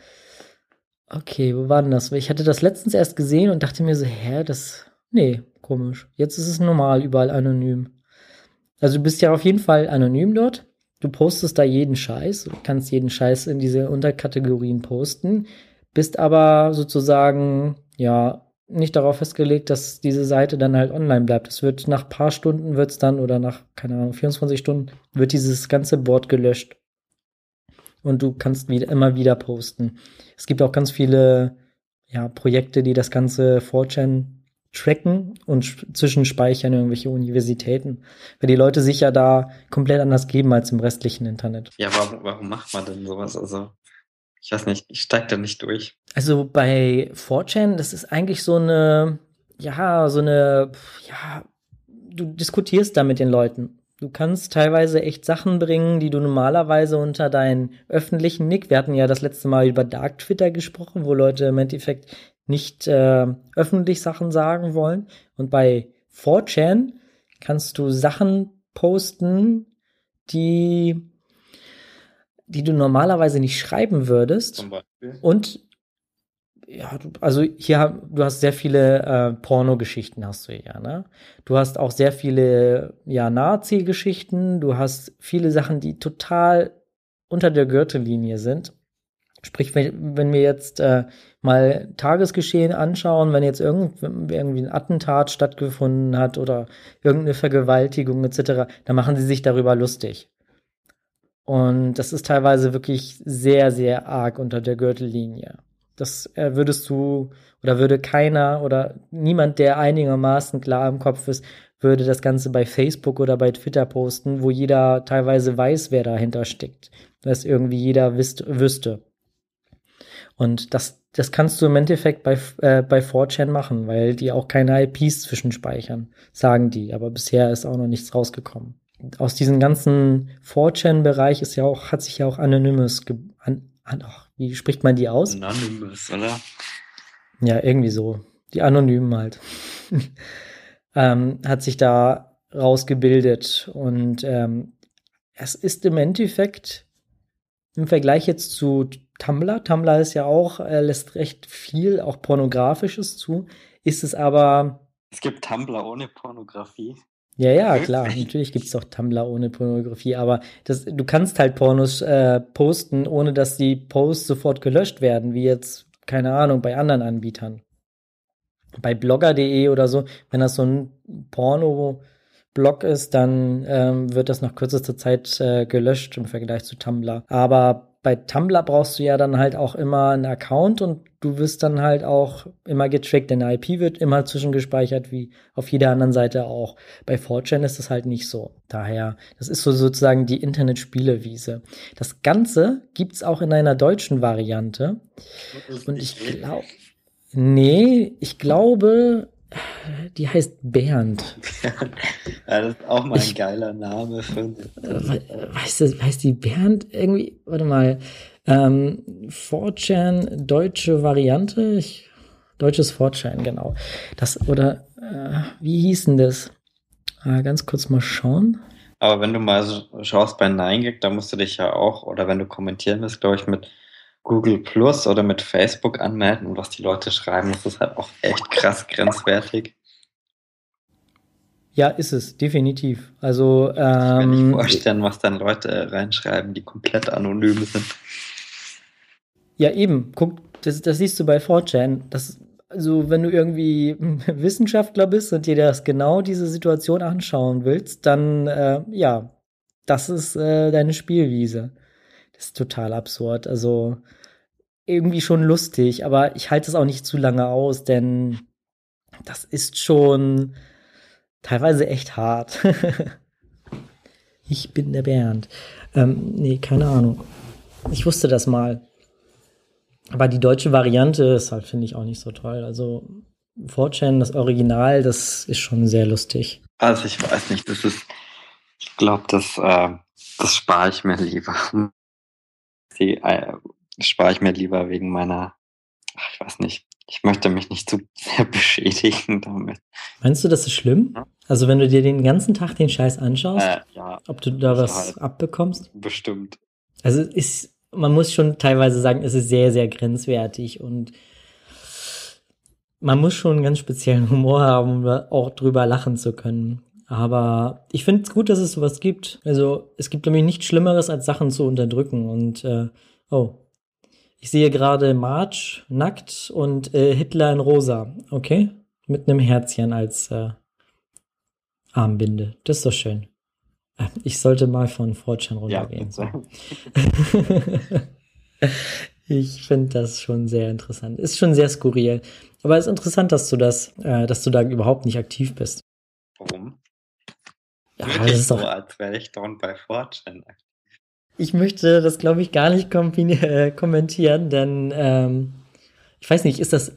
Okay, wo war denn das? Ich hatte das letztens erst gesehen und dachte mir so, nee, komisch. Jetzt ist es normal, überall anonym. Also du bist ja auf jeden Fall anonym dort. Du postest da jeden Scheiß. Du kannst jeden Scheiß in diese Unterkategorien posten. Bist aber sozusagen, ja, nicht darauf festgelegt, dass diese Seite dann halt online bleibt. Es wird nach paar Stunden wird's dann, oder nach, keine Ahnung, 24 Stunden, wird dieses ganze Board gelöscht. Und du kannst immer wieder posten. Es gibt auch ganz viele Projekte, die das ganze 4chan tracken und zwischenspeichern irgendwelche Universitäten. Weil die Leute sich ja da komplett anders geben als im restlichen Internet. Ja, warum macht man denn sowas? Also, ich weiß nicht, ich steig da nicht durch. Also bei 4chan, das ist eigentlich du diskutierst da mit den Leuten. Du kannst teilweise echt Sachen bringen, die du normalerweise unter deinen öffentlichen Nick, wir hatten ja das letzte Mal über Dark Twitter gesprochen, wo Leute im Endeffekt nicht öffentlich Sachen sagen wollen. Und bei 4chan kannst du Sachen posten, die du normalerweise nicht schreiben würdest. Zum Beispiel. Und ja, du hast sehr viele Pornogeschichten hast du ja, ne? Du hast auch sehr viele, Nazi-Geschichten, du hast viele Sachen, die total unter der Gürtellinie sind. Sprich, wenn wir jetzt mal Tagesgeschehen anschauen, wenn jetzt irgendwie ein Attentat stattgefunden hat oder irgendeine Vergewaltigung etc., dann machen sie sich darüber lustig. Und das ist teilweise wirklich sehr, sehr arg unter der Gürtellinie. Das würde keiner oder niemand, der einigermaßen klar im Kopf ist, würde das Ganze bei Facebook oder bei Twitter posten, wo jeder teilweise weiß, wer dahinter steckt. Dass irgendwie jeder wüsste. Und das kannst du im Endeffekt bei 4chan machen, weil die auch keine IPs zwischenspeichern, sagen die. Aber bisher ist auch noch nichts rausgekommen. Aus diesem ganzen 4chan-Bereich hat sich ja auch Anonymous wie spricht man die aus? Anonymous, oder? Ja, irgendwie so. Die Anonymen halt. Hat sich da rausgebildet. Und es ist im Endeffekt im Vergleich jetzt zu Tumblr ist ja auch, lässt recht viel auch Pornografisches zu, ist es aber... Es gibt Tumblr ohne Pornografie. Ja, klar, natürlich gibt es auch Tumblr ohne Pornografie, aber du kannst halt Pornos posten, ohne dass die Posts sofort gelöscht werden, wie jetzt, keine Ahnung, bei anderen Anbietern. Bei blogger.de oder so, wenn das so ein Porno-Blog ist, dann wird das nach kürzester Zeit gelöscht im Vergleich zu Tumblr. Aber bei Tumblr brauchst du ja dann halt auch immer einen Account und du wirst dann halt auch immer getrackt. Deine IP wird immer zwischengespeichert, wie auf jeder anderen Seite auch. Bei 4chan ist das halt nicht so. Daher, das ist so sozusagen die Internetspielewiese. Das Ganze gibt's auch in einer deutschen Variante. Und ich glaube, die heißt Bernd. Ja, das ist auch mal ein geiler Name für Heißt die Bernd irgendwie? Warte mal. 4chan, deutsche Variante. Deutsches 4chan, genau. Wie hieß denn das? Ganz kurz mal schauen. Aber wenn du mal schaust bei 9gag, da musst du dich ja auch, oder wenn du kommentieren willst, glaube ich, mit Google Plus oder mit Facebook anmelden und was die Leute schreiben, das ist halt auch echt krass grenzwertig. Ja, ist es, definitiv. Also, Ich kann mir nicht vorstellen, was dann Leute reinschreiben, die komplett anonym sind. Ja, eben. Guck, das siehst du bei 4chan. Also, wenn du irgendwie Wissenschaftler bist und dir diese Situation anschauen willst, dann, das ist deine Spielwiese. Das ist total absurd. Also, irgendwie schon lustig, aber ich halte es auch nicht zu lange aus, denn das ist schon teilweise echt hart. Ich bin der Bernd. Nee, keine Ahnung. Ich wusste das mal. Aber die deutsche Variante ist halt, finde ich, auch nicht so toll. Also 4chan, das Original, das ist schon sehr lustig. Also ich weiß nicht, ich glaube, das spare ich mir lieber. Spare ich mir lieber wegen meiner, ich weiß nicht, ich möchte mich nicht zu sehr beschädigen damit. Meinst du, das ist schlimm? Ja. Also wenn du dir den ganzen Tag den Scheiß anschaust, ja, ob du da was abbekommst? Bestimmt. Also man muss schon teilweise sagen, es ist sehr, sehr grenzwertig und man muss schon einen ganz speziellen Humor haben, um auch drüber lachen zu können. Aber ich finde es gut, dass es sowas gibt. Also es gibt nämlich nichts Schlimmeres, als Sachen zu unterdrücken. Und ich sehe gerade March nackt und Hitler in rosa. Okay? Mit einem Herzchen als Armbinde. Das ist doch schön. Ich sollte mal von 4chan runtergehen. Ja, ich finde das schon sehr interessant. Ist schon sehr skurril. Aber es ist interessant, dass du da überhaupt nicht aktiv bist. Warum? Ja, das ist so, als wäre ich dann bei 4chan aktiv. Ich möchte das, glaube ich, gar nicht kommentieren, denn ich weiß nicht, ist das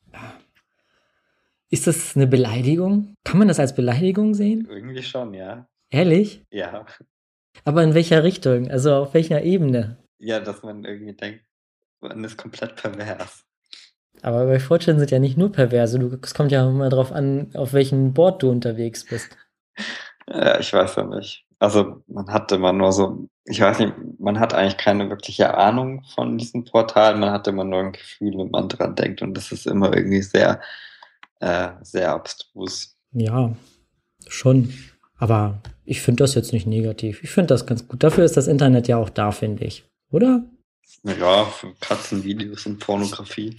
eine Beleidigung? Kann man das als Beleidigung sehen? Irgendwie schon, ja. Ehrlich? Ja. Aber in welcher Richtung? Also auf welcher Ebene? Ja, dass man irgendwie denkt, man ist komplett pervers. Aber bei 4chan sind ja nicht nur Perverse. Es kommt ja immer drauf an, auf welchem Board du unterwegs bist. Ja, ich weiß ja nicht. Also man hat immer nur so, ich weiß nicht, man hat eigentlich keine wirkliche Ahnung von diesem Portal. Man hat immer nur ein Gefühl, wenn man dran denkt. Und das ist immer irgendwie sehr, sehr abstrus. Ja, schon. Aber ich finde das jetzt nicht negativ. Ich finde das ganz gut. Dafür ist das Internet ja auch da, finde ich. Oder? Ja, für Katzenvideos und Pornografie.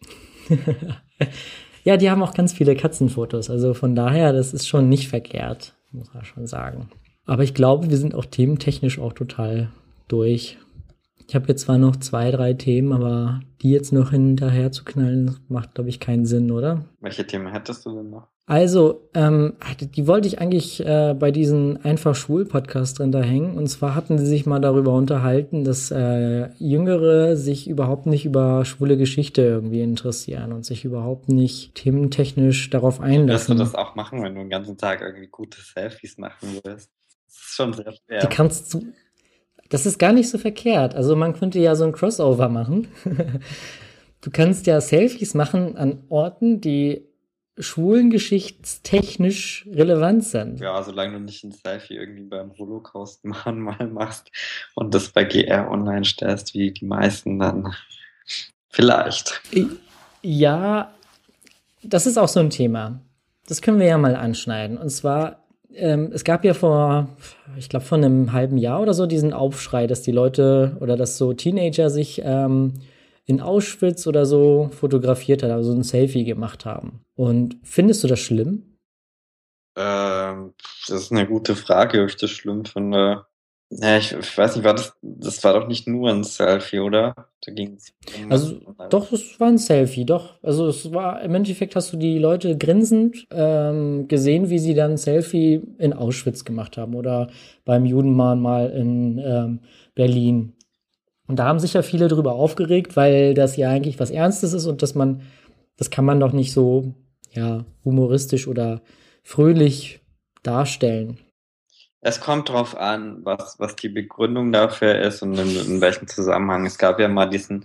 Ja, die haben auch ganz viele Katzenfotos. Also von daher, das ist schon nicht verkehrt, muss man schon sagen. Aber ich glaube, wir sind auch thementechnisch auch total durch. Ich habe jetzt zwar noch 2, 3 Themen, aber die jetzt noch hinterher zu knallen, macht, glaube ich, keinen Sinn, oder? Welche Themen hättest du denn noch? Also, die wollte ich eigentlich bei diesem Einfach-Schwul-Podcast drin da hängen. Und zwar hatten sie sich mal darüber unterhalten, dass Jüngere sich überhaupt nicht über schwule Geschichte irgendwie interessieren und sich überhaupt nicht thementechnisch darauf einlassen. Wirst du das auch machen, wenn du den ganzen Tag irgendwie gute Selfies machen willst? Das ist schon sehr schwer. Das ist gar nicht so verkehrt. Also man könnte ja so ein Crossover machen. Du kannst ja Selfies machen an Orten, die schwulengeschichtstechnisch relevant sind. Ja, solange du nicht ein Selfie irgendwie beim Holocaust mal machst und das bei GR online stellst, wie die meisten, dann vielleicht. Ja, das ist auch so ein Thema. Das können wir ja mal anschneiden. Und zwar, es gab ja vor einem halben Jahr oder so diesen Aufschrei, dass die Leute oder dass so Teenager sich in Auschwitz oder so fotografiert hat, also ein Selfie gemacht haben. Und findest du das schlimm? Das ist eine gute Frage, ob ich das schlimm finde. Ja, ich weiß nicht, das war doch nicht nur ein Selfie, oder? Da ging es um was Also anderes. doch, es war ein Selfie, doch. Also es war, im Endeffekt hast du die Leute grinsend gesehen, wie sie dann ein Selfie in Auschwitz gemacht haben oder beim Judenmahnmal in Berlin. Und da haben sich ja viele drüber aufgeregt, weil das ja eigentlich was Ernstes ist und das kann man doch nicht so, ja, humoristisch oder fröhlich darstellen. Es kommt drauf an, was die Begründung dafür ist und in welchem Zusammenhang. Es gab ja mal diesen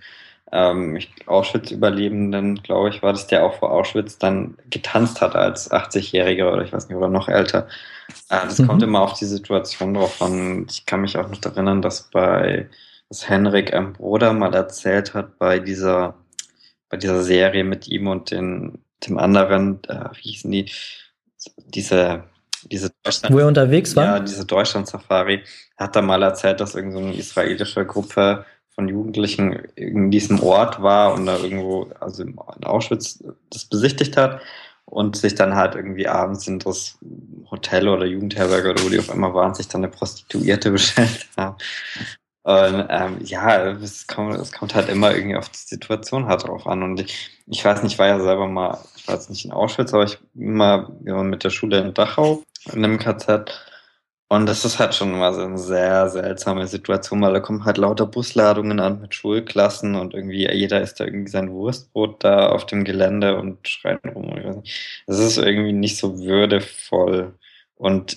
Auschwitz-Überlebenden, glaube ich, war das, der auch vor Auschwitz dann getanzt hat als 80-Jähriger oder ich weiß nicht, oder noch älter. Das kommt Mhm. immer auf die Situation drauf an. Ich kann mich auch noch erinnern, dass Henrik Broder mal erzählt hat bei dieser Serie mit ihm und dem anderen, wie hießen die, diese, diese Wo er Deutschland, unterwegs ja, war. diese Deutschland-Safari, hat er mal erzählt, dass irgend so eine israelische Gruppe von Jugendlichen in diesem Ort war und da irgendwo, also in Auschwitz, das besichtigt hat und sich dann halt irgendwie abends in das Hotel oder Jugendherberge oder wo die auf einmal waren, sich dann eine Prostituierte bestellt haben. Und ja, es kommt halt immer irgendwie auf die Situation halt drauf an. Und ich weiß nicht, ich war ja selber mal, ich war jetzt nicht in Auschwitz, aber wir waren mit der Schule in Dachau in einem KZ. Und das ist halt schon immer so eine sehr seltsame Situation, weil da kommen halt lauter Busladungen an mit Schulklassen und irgendwie jeder isst da irgendwie sein Wurstbrot da auf dem Gelände und schreit rum. Und ich weiß nicht. Das ist irgendwie nicht so würdevoll. Und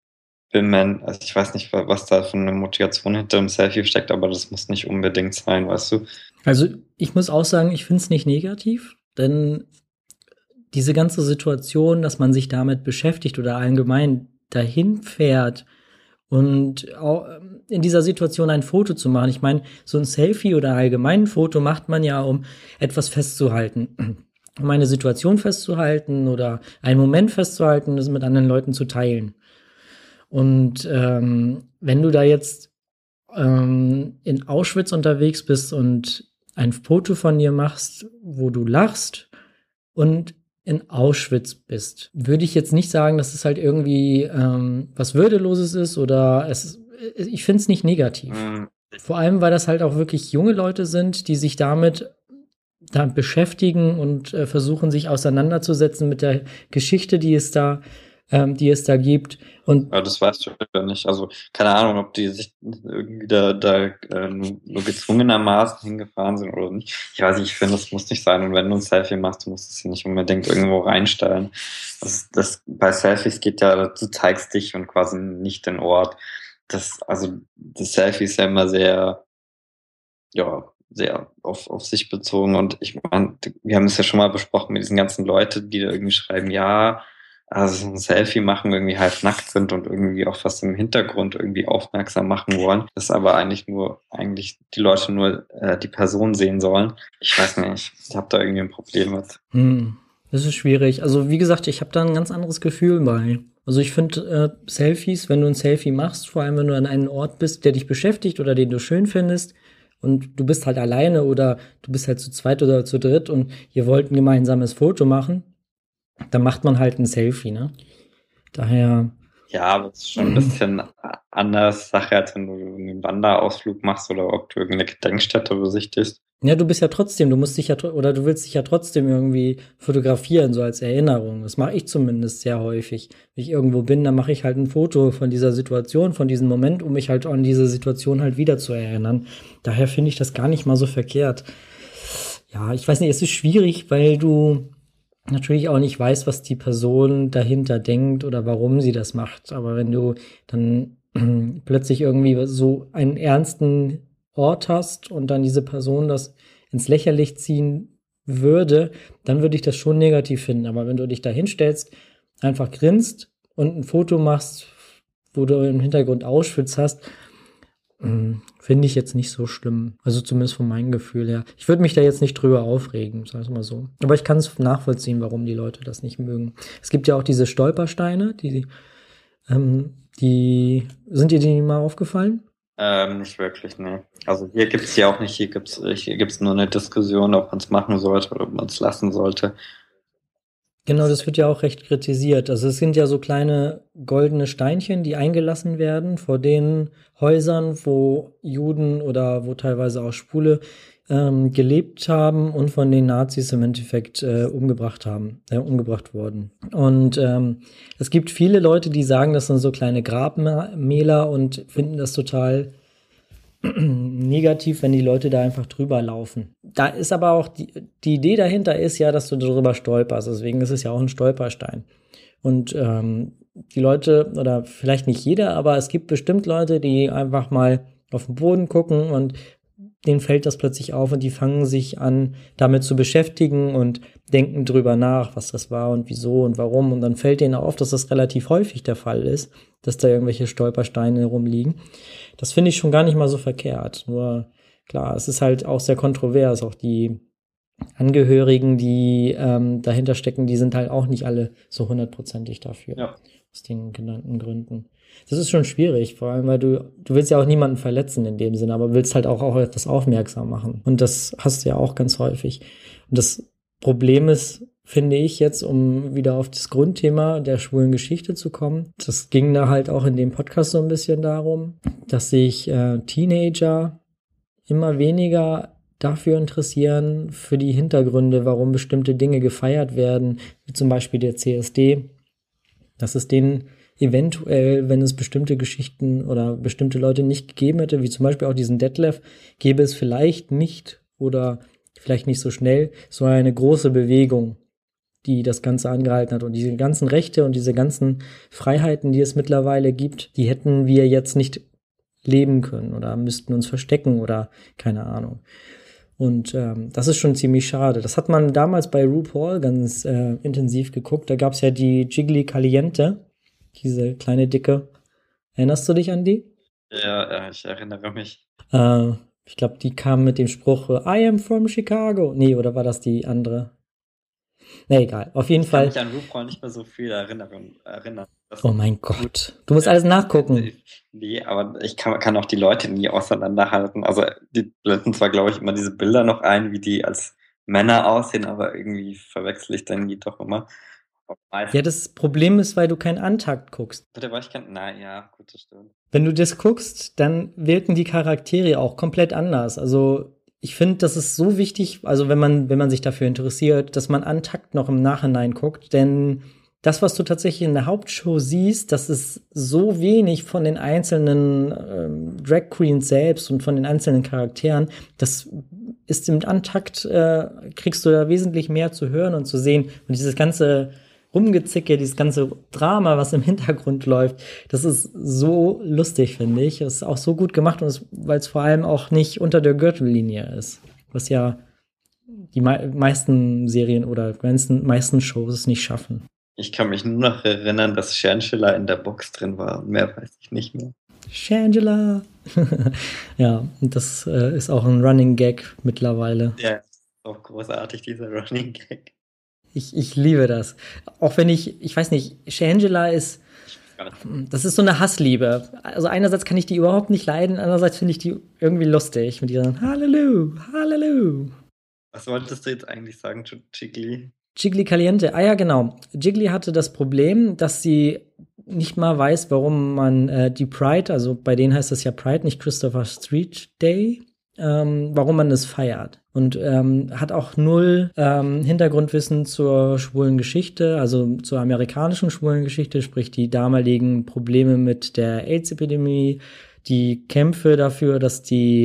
also ich weiß nicht, was da für eine Motivation hinter dem Selfie steckt, aber das muss nicht unbedingt sein, weißt du? Also ich muss auch sagen, ich finde es nicht negativ, denn diese ganze Situation, dass man sich damit beschäftigt oder allgemein dahin fährt und auch in dieser Situation ein Foto zu machen. Ich meine, so ein Selfie oder allgemein ein Foto macht man ja, um etwas festzuhalten. Um eine Situation festzuhalten oder einen Moment festzuhalten, das mit anderen Leuten zu teilen. Und wenn du da jetzt in Auschwitz unterwegs bist und ein Foto von dir machst, wo du lachst und in Auschwitz bist, würde ich jetzt nicht sagen, dass es halt irgendwie was Würdeloses ist oder ich finde es nicht negativ. Mm, Vor allem, weil das halt auch wirklich junge Leute sind, die sich damit da beschäftigen und versuchen, sich auseinanderzusetzen mit der Geschichte, die es da gibt. Und Ja, das weißt du ja nicht. Also, keine Ahnung, ob die sich irgendwie da nur gezwungenermaßen hingefahren sind oder nicht. Ich weiß nicht, ich finde, das muss nicht sein. Und wenn du ein Selfie machst, du musst es ja nicht unbedingt irgendwo reinstellen. Bei Selfies geht ja, du zeigst dich und quasi nicht den Ort. Das Selfie ist ja immer sehr auf sich bezogen. Und ich meine, wir haben es ja schon mal besprochen mit diesen ganzen Leuten, die da irgendwie schreiben, ja, also so ein Selfie machen, irgendwie halb nackt sind und irgendwie auch was im Hintergrund irgendwie aufmerksam machen wollen, das aber eigentlich die Leute nur die Person sehen sollen. Ich weiß nicht, ich habe da irgendwie ein Problem mit. das ist schwierig. Also wie gesagt, ich habe da ein ganz anderes Gefühl bei. Also ich finde Selfies, wenn du ein Selfie machst, vor allem wenn du an einem Ort bist, der dich beschäftigt oder den du schön findest und du bist halt alleine oder du bist halt zu zweit oder zu dritt und ihr wollt ein gemeinsames Foto machen, dann macht man halt ein Selfie, ne? Daher, Ja, aber es ist schon ein bisschen anders Sache, als wenn du einen Wanderausflug machst oder ob du irgendeine Gedenkstätte besichtigst. ja, du bist ja trotzdem, du musst dich ja, oder du willst dich ja trotzdem irgendwie fotografieren, so als Erinnerung. Das mache ich zumindest sehr häufig. Wenn ich irgendwo bin, dann mache ich halt ein Foto von dieser Situation, von diesem Moment, um mich halt an diese Situation halt wieder zu erinnern. Daher finde ich das gar nicht mal so verkehrt. Ja, ich weiß nicht, es ist schwierig, weil du natürlich auch nicht weißt, was die Person dahinter denkt oder warum sie das macht. Aber wenn du dann plötzlich irgendwie so einen ernsten Ort hast und dann diese Person das ins Lächerlich ziehen würde, dann würde ich das schon negativ finden. Aber wenn du dich da hinstellst, einfach grinst und ein Foto machst, wo du im Hintergrund Auschwitz hast, finde ich jetzt nicht so schlimm. Also zumindest von meinem Gefühl her. Ich würde mich da jetzt nicht drüber aufregen, sag ich mal so. Aber ich kann es nachvollziehen, warum die Leute das nicht mögen. Es gibt ja auch diese Stolpersteine, die sind dir die mal aufgefallen? Nicht wirklich, ne. Also hier gibt's ja auch nicht, hier gibt's nur eine Diskussion, ob man es machen sollte oder ob man es lassen sollte. Genau, das wird ja auch recht kritisiert. Also es sind ja so kleine goldene Steinchen, die eingelassen werden vor den Häusern, wo Juden oder wo teilweise auch Schwule gelebt haben und von den Nazis im Endeffekt umgebracht wurden. Und es gibt viele Leute, die sagen, das sind so kleine Grabmäler und finden das total negativ, wenn die Leute da einfach drüber laufen. Da ist aber auch die Idee dahinter ist ja, dass du drüber stolperst. Deswegen ist es ja auch ein Stolperstein. Und die Leute, oder vielleicht nicht jeder, aber es gibt bestimmt Leute, die einfach mal auf den Boden gucken und denen fällt das plötzlich auf und die fangen sich an, damit zu beschäftigen und denken drüber nach, was das war und wieso und warum. Und dann fällt denen auf, dass das relativ häufig der Fall ist, dass da irgendwelche Stolpersteine rumliegen. Das finde ich schon gar nicht mal so verkehrt. Nur klar, es ist halt auch sehr kontrovers. Auch die Angehörigen, die dahinter stecken, die sind halt auch nicht alle so hundertprozentig dafür. Ja. Aus den genannten Gründen. Das ist schon schwierig, vor allem, weil du willst ja auch niemanden verletzen in dem Sinne, aber willst halt auch etwas aufmerksam machen. Und das hast du ja auch ganz häufig. Und das Problem ist, finde ich jetzt, um wieder auf das Grundthema der schwulen Geschichte zu kommen, das ging da halt auch in dem Podcast so ein bisschen darum, dass sich Teenager immer weniger dafür interessieren, für die Hintergründe, warum bestimmte Dinge gefeiert werden, wie zum Beispiel der CSD, dass es denen eventuell, wenn es bestimmte Geschichten oder bestimmte Leute nicht gegeben hätte, wie zum Beispiel auch diesen Detlef, gäbe es vielleicht nicht oder vielleicht nicht so schnell so eine große Bewegung, die das Ganze angehalten hat. Und diese ganzen Rechte und diese ganzen Freiheiten, die es mittlerweile gibt, die hätten wir jetzt nicht leben können oder müssten uns verstecken oder keine Ahnung. Und das ist schon ziemlich schade. Das hat man damals bei RuPaul ganz intensiv geguckt. Da gab es ja die Jiggly Caliente, diese kleine Dicke. Erinnerst du dich an die? Ja, ich erinnere mich. Ich glaube, die kam mit dem Spruch I am from Chicago. Nee, oder war das die andere? Nee, egal. Auf jeden Fall. Ich kann mich an RuPaul nicht mehr so viel erinnern. Oh mein Gott. Du musst alles nachgucken. Nee, aber ich kann auch die Leute nie auseinanderhalten. Also die blenden zwar, glaube ich, immer diese Bilder noch ein, wie die als Männer aussehen, aber irgendwie verwechsel ich dann die doch immer. Ja, das Problem ist, weil du keinen Untakt guckst. Bitte, weil ich kann. Na ja, gut, das stimmt. Wenn du das guckst, dann wirken die Charaktere auch komplett anders. Also ich finde, das ist so wichtig, also wenn man sich dafür interessiert, dass man Untakt noch im Nachhinein guckt, denn das, was du tatsächlich in der Hauptshow siehst, das ist so wenig von den einzelnen Drag Queens selbst und von den einzelnen Charakteren. Das ist im Untakt, kriegst du da wesentlich mehr zu hören und zu sehen. Und dieses ganze Rumgezicke, dieses ganze Drama, was im Hintergrund läuft, das ist so lustig, finde ich. Das ist auch so gut gemacht, weil es vor allem auch nicht unter der Gürtellinie ist. Was ja die meisten Serien oder meisten Shows nicht schaffen. Ich kann mich nur noch erinnern, dass Shangela in der Box drin war. Mehr weiß ich nicht mehr. Shangela! Ja, und das ist auch ein Running Gag mittlerweile. Ja, ist auch großartig, dieser Running Gag. Ich liebe das. Auch wenn ich weiß nicht, Shangela ist, das ist so eine Hassliebe. Also einerseits kann ich die überhaupt nicht leiden, andererseits finde ich die irgendwie lustig mit ihren Hallelujah. Was wolltest du jetzt eigentlich sagen zu Jiggly? Jiggly Caliente, ja genau. Jiggly hatte das Problem, dass sie nicht mal weiß, warum man die Pride, also bei denen heißt das ja Pride, nicht Christopher Street Day, warum man es feiert. Und hat auch null Hintergrundwissen zur schwulen Geschichte, also zur amerikanischen schwulen Geschichte, sprich die damaligen Probleme mit der AIDS-Epidemie, die Kämpfe dafür, dass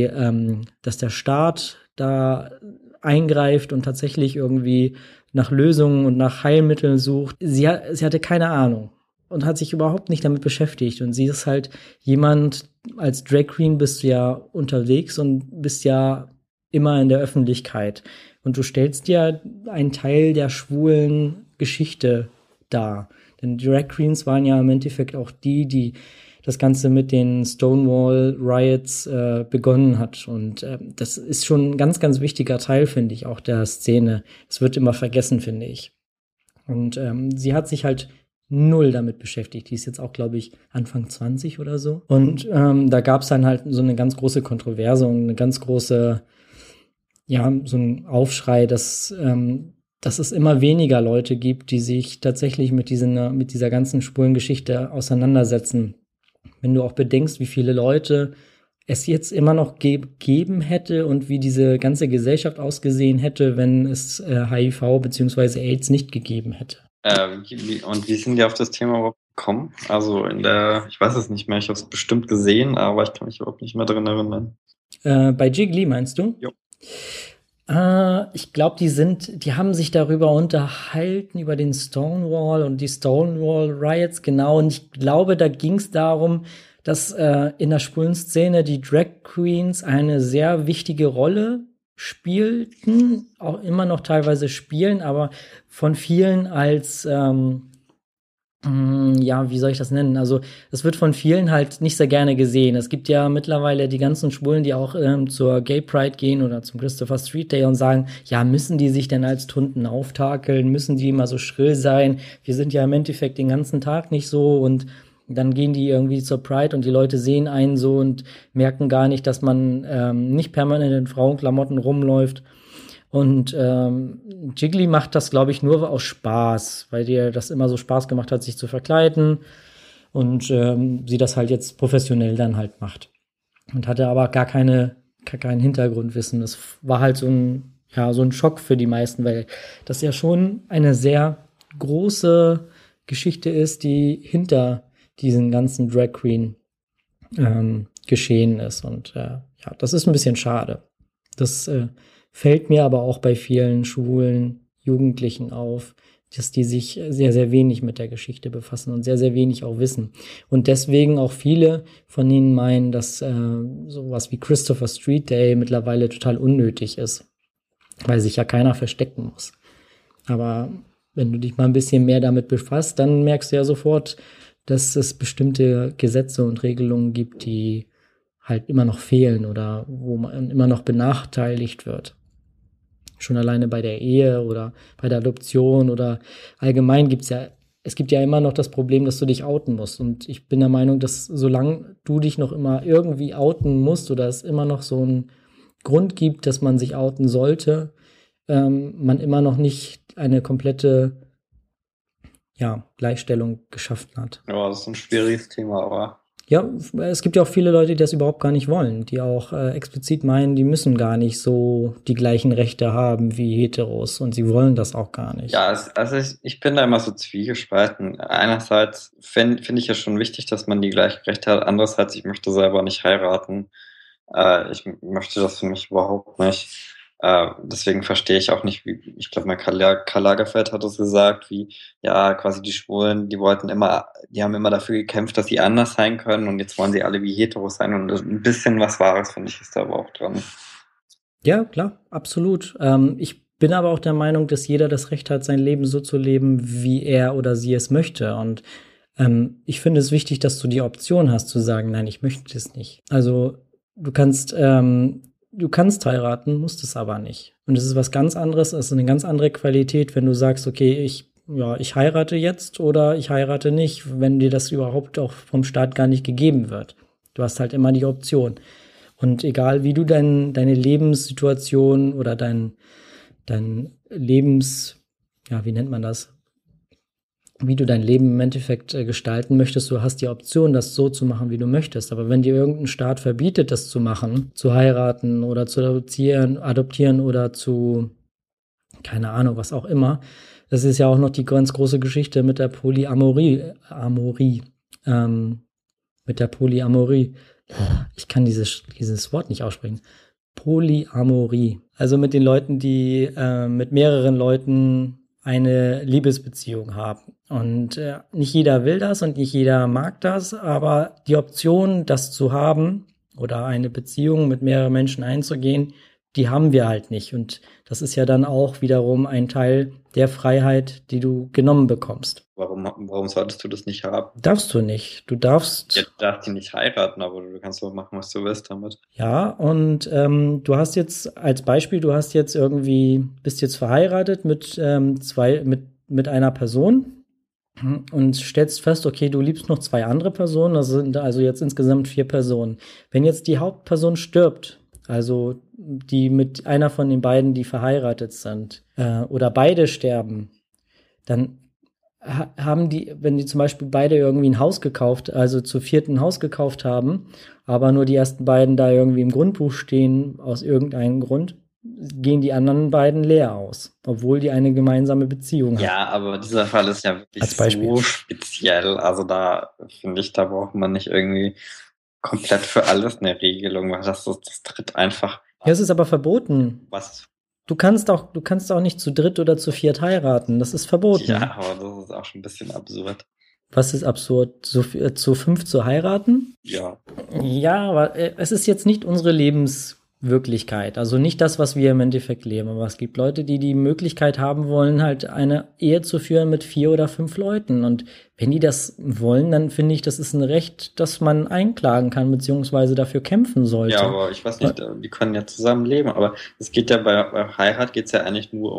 der Staat da eingreift und tatsächlich irgendwie nach Lösungen und nach Heilmitteln sucht. Sie hatte keine Ahnung und hat sich überhaupt nicht damit beschäftigt. Und sie ist halt jemand, als Drag Queen bist du ja unterwegs und bist ja immer in der Öffentlichkeit. Und du stellst dir einen Teil der schwulen Geschichte dar. Denn Drag Queens waren ja im Endeffekt auch die das Ganze mit den Stonewall Riots begonnen hat. Und das ist schon ein ganz, ganz wichtiger Teil, finde ich, auch der Szene. Es wird immer vergessen, finde ich. Und sie hat sich halt null damit beschäftigt. Die ist jetzt auch, glaube ich, Anfang 20 oder so. Und da gab es dann halt so eine ganz große Kontroverse und eine ganz große, ja, so ein Aufschrei, dass dass es immer weniger Leute gibt, die sich tatsächlich mit dieser ganzen schwulen Geschichte auseinandersetzen. Wenn du auch bedenkst, wie viele Leute es jetzt immer noch geben hätte und wie diese ganze Gesellschaft ausgesehen hätte, wenn es HIV bzw. AIDS nicht gegeben hätte. Und wie sind die auf das Thema überhaupt gekommen? Also ich weiß es nicht mehr, ich habe es bestimmt gesehen, aber ich kann mich überhaupt nicht mehr dran erinnern. Bei Jiggly meinst du? Jo. Ich glaube, die haben sich darüber unterhalten, über den Stonewall und die Stonewall Riots, genau. Und ich glaube, da ging es darum, dass in der schwulen Szene die Drag Queens eine sehr wichtige Rolle spielten, auch immer noch teilweise spielen, aber von vielen als wie soll ich das nennen? Also es wird von vielen halt nicht sehr gerne gesehen. Es gibt ja mittlerweile die ganzen Schwulen, die auch zur Gay Pride gehen oder zum Christopher Street Day und sagen, ja, müssen die sich denn als Tunden auftakeln? Müssen die immer so schrill sein? Wir sind ja im Endeffekt den ganzen Tag nicht so. Und dann gehen die irgendwie zur Pride und die Leute sehen einen so und merken gar nicht, dass man nicht permanent in Frauenklamotten rumläuft. Und Jiggly macht das, glaube ich, nur aus Spaß, weil dir das immer so Spaß gemacht hat, sich zu verkleiden. Und sie das halt jetzt professionell dann halt macht. Und hatte aber gar kein Hintergrundwissen. Das war halt so ein Schock für die meisten, weil das ja schon eine sehr große Geschichte ist, die hinter diesen ganzen Drag Queen geschehen ist. Und das ist ein bisschen schade. Das fällt mir aber auch bei vielen schwulen Jugendlichen auf, dass die sich sehr, sehr wenig mit der Geschichte befassen und sehr, sehr wenig auch wissen. Und deswegen auch viele von ihnen meinen, dass sowas wie Christopher Street Day mittlerweile total unnötig ist, weil sich ja keiner verstecken muss. Aber wenn du dich mal ein bisschen mehr damit befasst, dann merkst du ja sofort, dass es bestimmte Gesetze und Regelungen gibt, die halt immer noch fehlen oder wo man immer noch benachteiligt wird. Schon alleine bei der Ehe oder bei der Adoption oder allgemein es gibt ja immer noch das Problem, dass du dich outen musst. Und ich bin der Meinung, dass solange du dich noch immer irgendwie outen musst oder es immer noch so einen Grund gibt, dass man sich outen sollte, man immer noch nicht eine komplette Gleichstellung geschaffen hat. Ja, das ist ein schwieriges Thema, aber ja, es gibt ja auch viele Leute, die das überhaupt gar nicht wollen, die auch explizit meinen, die müssen gar nicht so die gleichen Rechte haben wie Heteros und sie wollen das auch gar nicht. Ja, also ich bin da immer so zwiegespalten. Einerseits finde ich ja schon wichtig, dass man die gleichen Rechte hat. Andererseits, ich möchte selber nicht heiraten. Ich möchte das für mich überhaupt nicht. Deswegen verstehe ich auch nicht, ich glaube, Karl Lagerfeld hat es gesagt, quasi die Schwulen, die haben immer dafür gekämpft, dass sie anders sein können und jetzt wollen sie alle wie Heteros sein und ein bisschen was Wahres, finde ich, ist da aber auch dran. Ja, klar, absolut. Ich bin aber auch der Meinung, dass jeder das Recht hat, sein Leben so zu leben, wie er oder sie es möchte. Und ich finde es wichtig, dass du die Option hast, zu sagen, nein, ich möchte es nicht. Also du kannst heiraten, musst es aber nicht. Und es ist was ganz anderes, es ist eine ganz andere Qualität, wenn du sagst, okay, ich heirate jetzt oder ich heirate nicht, wenn dir das überhaupt auch vom Staat gar nicht gegeben wird. Du hast halt immer die Option. Und egal, wie du deine Lebenssituation oder dein Lebens, wie nennt man das? Wie du dein Leben im Endeffekt gestalten möchtest, du hast die Option, das so zu machen, wie du möchtest. Aber wenn dir irgendein Staat verbietet, das zu machen, zu heiraten oder zu adoptieren oder zu, keine Ahnung, was auch immer, das ist ja auch noch die ganz große Geschichte mit der Polyamorie. Mit der Polyamorie. Ich kann dieses Wort nicht aussprechen. Polyamorie. Also mit den Leuten, die mit mehreren Leuten eine Liebesbeziehung haben. Und nicht jeder will das und nicht jeder mag das, aber die Option, das zu haben oder eine Beziehung mit mehreren Menschen einzugehen, die haben wir halt nicht. Und das ist ja dann auch wiederum ein Teil der Freiheit, die du genommen bekommst. Warum solltest du das nicht haben? Darfst du nicht. Du darfst... Ja, du darfst ihn nicht heiraten, aber du kannst doch machen, was du willst damit. Ja, und du hast jetzt als Beispiel, bist jetzt verheiratet mit einer Person und stellst fest, okay, du liebst noch 2 andere Personen, das sind also jetzt insgesamt 4 Personen. Wenn jetzt die Hauptperson stirbt, also die mit einer von den beiden, die verheiratet sind, oder beide sterben, dann haben die, wenn die zum Beispiel beide irgendwie ein Haus gekauft, also zu viert ein Haus gekauft haben, aber nur die ersten beiden da irgendwie im Grundbuch stehen, aus irgendeinem Grund, gehen die anderen beiden leer aus, obwohl die eine gemeinsame Beziehung haben. Ja, aber dieser Fall ist ja wirklich Als Beispiel. so speziell. Also da finde ich, da braucht man nicht irgendwie komplett für alles eine Regelung, weil das tritt einfach. Ja, es ist aber verboten. Was? Du kannst auch nicht zu dritt oder zu viert heiraten. Das ist verboten. Ja, aber das ist auch schon ein bisschen absurd. Was ist absurd? Zu 5 zu heiraten? Ja. Ja, aber es ist jetzt nicht unsere Lebenswirklichkeit. Also nicht das, was wir im Endeffekt leben. Aber es gibt Leute, die die Möglichkeit haben wollen, halt eine Ehe zu führen mit 4 oder 5 Leuten. Und wenn die das wollen, dann finde ich, das ist ein Recht, das man einklagen kann, beziehungsweise dafür kämpfen sollte. Ja, aber ich weiß nicht, die können ja zusammen leben. Aber es geht ja bei Heirat geht's ja eigentlich nur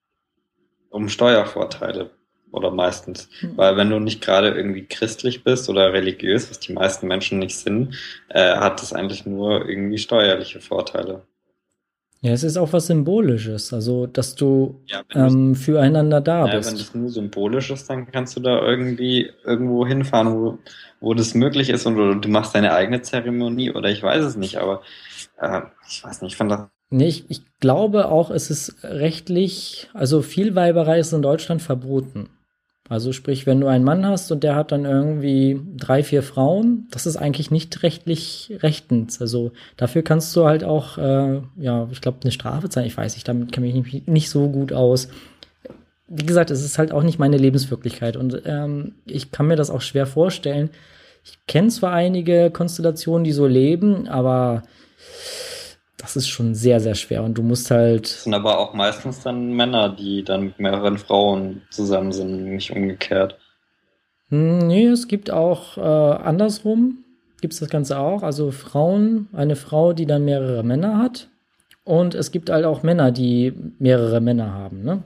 um Steuervorteile. Oder meistens. Weil wenn du nicht gerade irgendwie christlich bist oder religiös, was die meisten Menschen nicht sind, hat das eigentlich nur irgendwie steuerliche Vorteile. Ja, es ist auch was Symbolisches, also dass du Ja, füreinander da wenn bist. das nur symbolisch ist, dann kannst du da irgendwie irgendwo hinfahren, wo das möglich ist und du machst deine eigene Zeremonie oder ich weiß es nicht, aber ich weiß nicht, ich fand das. Nee, ich glaube auch, es ist rechtlich, also Vielweiberei ist in Deutschland verboten. Also sprich, wenn du einen Mann hast und der hat dann irgendwie 3, 4 Frauen, das ist eigentlich nicht rechtlich rechtens. Also dafür kannst du halt auch, ich glaube, eine Strafe zahlen. Ich weiß nicht, damit kenne ich mich nicht so gut aus. Wie gesagt, es ist halt auch nicht meine Lebenswirklichkeit und ich kann mir das auch schwer vorstellen. Ich kenne zwar einige Konstellationen, die so leben, aber das ist schon sehr, sehr schwer und du musst halt. Das sind aber auch meistens dann Männer, die dann mit mehreren Frauen zusammen sind, nicht umgekehrt. Nee, es gibt auch andersrum, gibt es das Ganze auch. Also eine Frau, die dann mehrere Männer hat. Und es gibt halt auch Männer, die mehrere Männer haben, ne?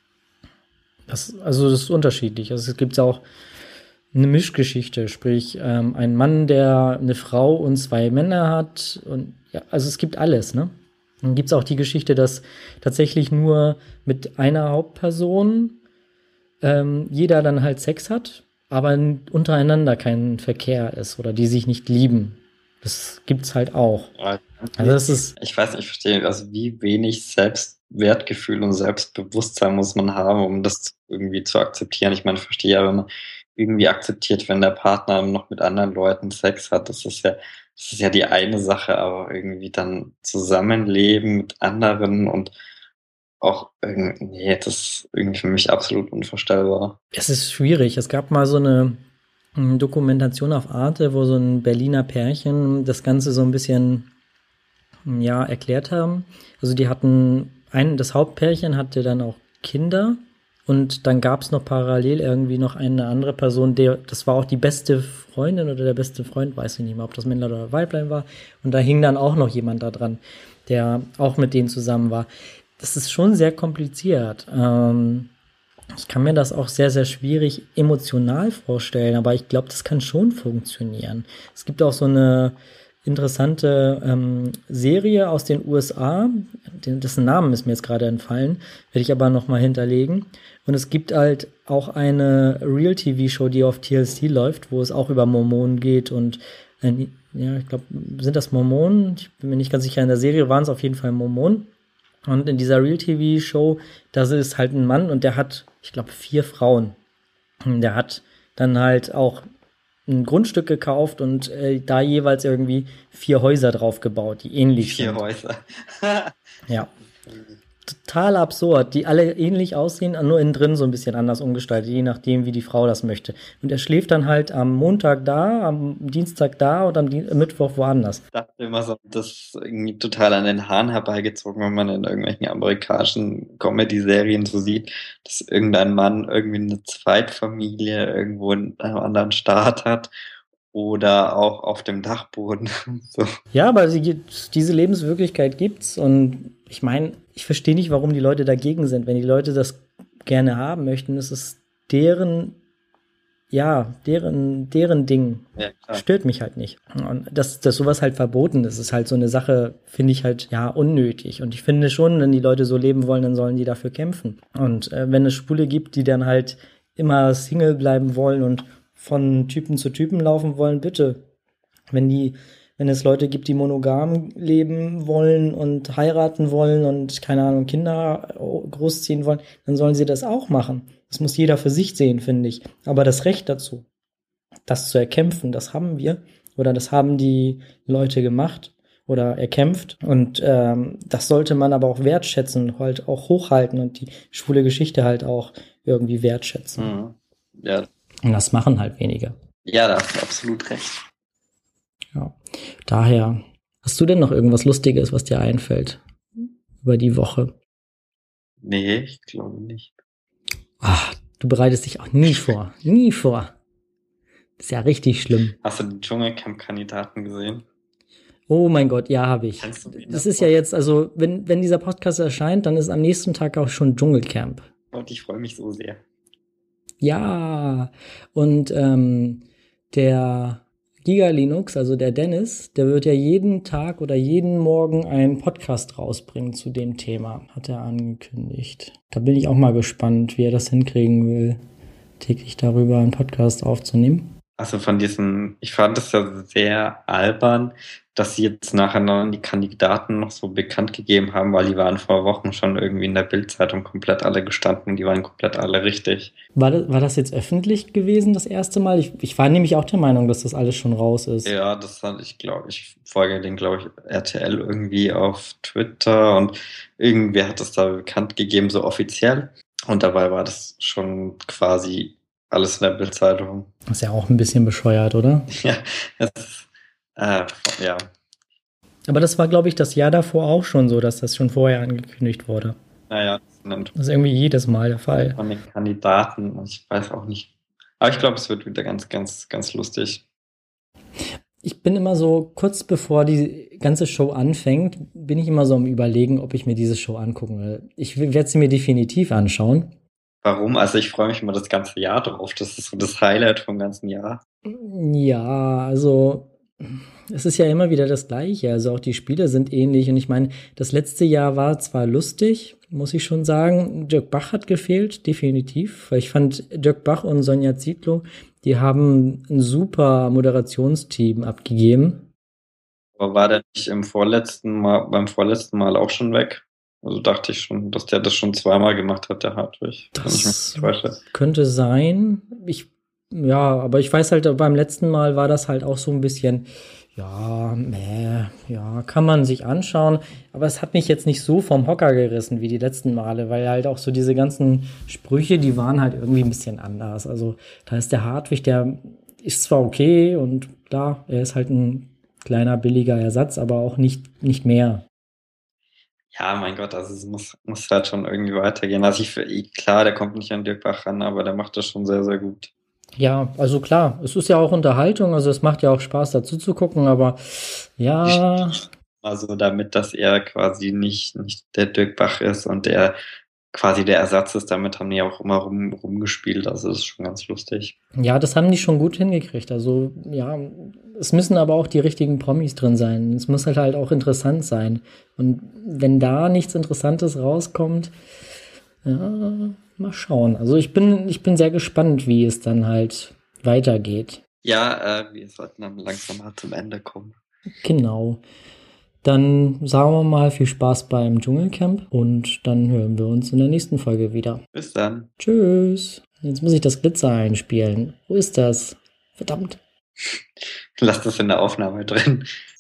Das ist unterschiedlich. Also es gibt auch eine Mischgeschichte, sprich ein Mann, der eine Frau und 2 Männer hat. Und ja, also es gibt alles, ne? Dann gibt es auch die Geschichte, dass tatsächlich nur mit einer Hauptperson jeder dann halt Sex hat, aber untereinander kein Verkehr ist oder die sich nicht lieben. Das gibt's halt auch. Also das ist. Ich weiß nicht, ich verstehe, also wie wenig Selbstwertgefühl und Selbstbewusstsein muss man haben, um das irgendwie zu akzeptieren. Ich meine, ich verstehe ja, wenn man irgendwie akzeptiert, wenn der Partner noch mit anderen Leuten Sex hat, das ist ja die eine Sache, aber irgendwie dann Zusammenleben mit anderen und auch irgendwie, nee, das ist irgendwie für mich absolut unvorstellbar. Es ist schwierig. Es gab mal so eine Dokumentation auf Arte, wo so ein Berliner Pärchen das Ganze so ein bisschen erklärt haben. Also die hatten das Hauptpärchen hatte dann auch Kinder und dann gab es noch parallel irgendwie noch eine andere Person, das war auch die beste Freundin oder der beste Freund, weiß ich nicht mehr, ob das Männlein oder Weiblein war. Und da hing dann auch noch jemand da dran, der auch mit denen zusammen war. Das ist schon sehr kompliziert. Ich kann mir das auch sehr, sehr schwierig emotional vorstellen, aber ich glaube, das kann schon funktionieren. Es gibt auch so eine interessante Serie aus den USA, dessen Namen ist mir jetzt gerade entfallen, werde ich aber nochmal hinterlegen. Und es gibt halt auch eine Real-TV-Show, die auf TLC läuft, wo es auch über Mormonen geht und ich glaube, sind das Mormonen? Ich bin mir nicht ganz sicher, in der Serie waren es auf jeden Fall Mormonen. Und in dieser Real-TV-Show, das ist halt ein Mann und der hat, ich glaube, 4 Frauen. Und der hat dann halt auch ein Grundstück gekauft und da jeweils irgendwie 4 Häuser drauf gebaut, die ähnlich sind. 4 Häuser. Ja. Total absurd, die alle ähnlich aussehen, nur innen drin so ein bisschen anders umgestaltet, je nachdem, wie die Frau das möchte. Und er schläft dann halt am Montag da, am Dienstag da und am Mittwoch woanders. Ich dachte immer so, das ist irgendwie total an den Haaren herbeigezogen, wenn man in irgendwelchen amerikanischen Comedy-Serien so sieht, dass irgendein Mann irgendwie eine Zweitfamilie irgendwo in einem anderen Staat hat oder auch auf dem Dachboden. So. Ja, aber diese Lebenswirklichkeit gibt's und ich meine, ich verstehe nicht, warum die Leute dagegen sind. Wenn die Leute das gerne haben möchten, ist es deren ja, deren Ding Ja, klar. stört mich halt nicht. Und dass sowas halt verboten ist halt so eine Sache, finde ich halt, ja, unnötig. Und ich finde schon, wenn die Leute so leben wollen, dann sollen die dafür kämpfen. Und wenn es Schwule gibt, die dann halt immer Single bleiben wollen und von Typen zu Typen laufen wollen, bitte. Wenn es Leute gibt, die monogam leben wollen und heiraten wollen und, keine Ahnung, Kinder großziehen wollen, dann sollen sie das auch machen. Das muss jeder für sich sehen, finde ich. Aber das Recht dazu, das zu erkämpfen, das haben wir oder das haben die Leute gemacht oder erkämpft. Und das sollte man aber auch wertschätzen, halt auch hochhalten und die schwule Geschichte halt auch irgendwie wertschätzen. Mhm. Ja. Und das machen halt wenige. Ja, da hast du absolut recht. Ja. Daher, hast du denn noch irgendwas Lustiges, was dir einfällt über die Woche? Nee, ich glaube nicht. Ach, du bereitest dich auch nie vor. Nie vor. Das ist ja richtig schlimm. Hast du die Dschungelcamp-Kandidaten gesehen? Oh mein Gott, ja, habe ich. Kennst du ihn Das davon? ist ja jetzt, also, wenn dieser Podcast erscheint, dann ist am nächsten Tag auch schon Dschungelcamp. Und ich freue mich so sehr. Ja, und der Giga Linux, also der Dennis, der wird ja jeden Tag oder jeden Morgen einen Podcast rausbringen zu dem Thema, hat er angekündigt. Da bin ich auch mal gespannt, wie er das hinkriegen will, täglich darüber einen Podcast aufzunehmen. Also ich fand es ja sehr albern, dass sie jetzt nacheinander die Kandidaten noch so bekannt gegeben haben, weil die waren vor Wochen schon irgendwie in der Bild-Zeitung komplett alle gestanden und die waren komplett alle richtig. War das jetzt öffentlich gewesen, das erste Mal? Ich war nämlich auch der Meinung, dass das alles schon raus ist. Ja, das fand ich, glaube ich, folge den, glaube ich, RTL irgendwie auf Twitter und irgendwer hat das da bekannt gegeben, so offiziell. Und dabei war das schon quasi alles in der Bild-Zeitung. Das ist ja auch ein bisschen bescheuert, oder? Ja, das ist, ja. Aber das war, glaube ich, das Jahr davor auch schon so, dass das schon vorher angekündigt wurde. Naja, das sind Das ist irgendwie jedes Mal der Fall. von den Kandidaten. Ich weiß auch nicht. Aber ich glaube, es wird wieder ganz, ganz, ganz lustig. Ich bin immer so, kurz bevor die ganze Show anfängt, bin ich immer so am Überlegen, ob ich mir diese Show angucken will. Ich werde sie mir definitiv anschauen. Warum? Also ich freue mich immer das ganze Jahr drauf. Das ist so das Highlight vom ganzen Jahr. Ja, also es ist ja immer wieder das Gleiche. Also auch die Spiele sind ähnlich. Und ich meine, das letzte Jahr war zwar lustig, muss ich schon sagen. Dirk Bach hat gefehlt, definitiv. Weil ich fand, Dirk Bach und Sonja Zietlow, die haben ein super Moderationsteam abgegeben. Aber war der nicht beim vorletzten Mal auch schon weg? Also dachte ich schon, dass der das schon zweimal gemacht hat, der Hartwig. Wenn ich mich Das nicht täusche. könnte sein. Ja, aber ich weiß halt, beim letzten Mal war das halt auch so ein bisschen, ja, kann man sich anschauen. Aber es hat mich jetzt nicht so vom Hocker gerissen wie die letzten Male, weil halt auch so diese ganzen Sprüche, die waren halt irgendwie ein bisschen anders. Also da ist der Hartwig, der ist zwar okay und klar, er ist halt ein kleiner, billiger Ersatz, aber auch nicht mehr. Ja, mein Gott, also es muss halt schon irgendwie weitergehen. Also klar, der kommt nicht an Dirk Bach ran, aber der macht das schon sehr, sehr gut. Ja, also klar, es ist ja auch Unterhaltung, also es macht ja auch Spaß dazu zu gucken, aber ja, Also damit, dass er quasi nicht der Dirk Bach ist und der quasi der Ersatz ist, damit haben die auch immer rumgespielt. Also das ist schon ganz lustig. ja, das haben die schon gut hingekriegt. Also ja, es müssen aber auch die richtigen Promis drin sein. Es muss halt auch interessant sein. Und wenn da nichts Interessantes rauskommt, ja, mal schauen. Also ich bin sehr gespannt, wie es dann halt weitergeht. Ja, wir sollten dann langsam mal zum Ende kommen. Genau. Dann sagen wir mal viel Spaß beim Dschungelcamp und dann hören wir uns in der nächsten Folge wieder. Bis dann. Tschüss. Jetzt muss ich das Glitzer einspielen. Wo ist das? Verdammt. Lass das in der Aufnahme drin.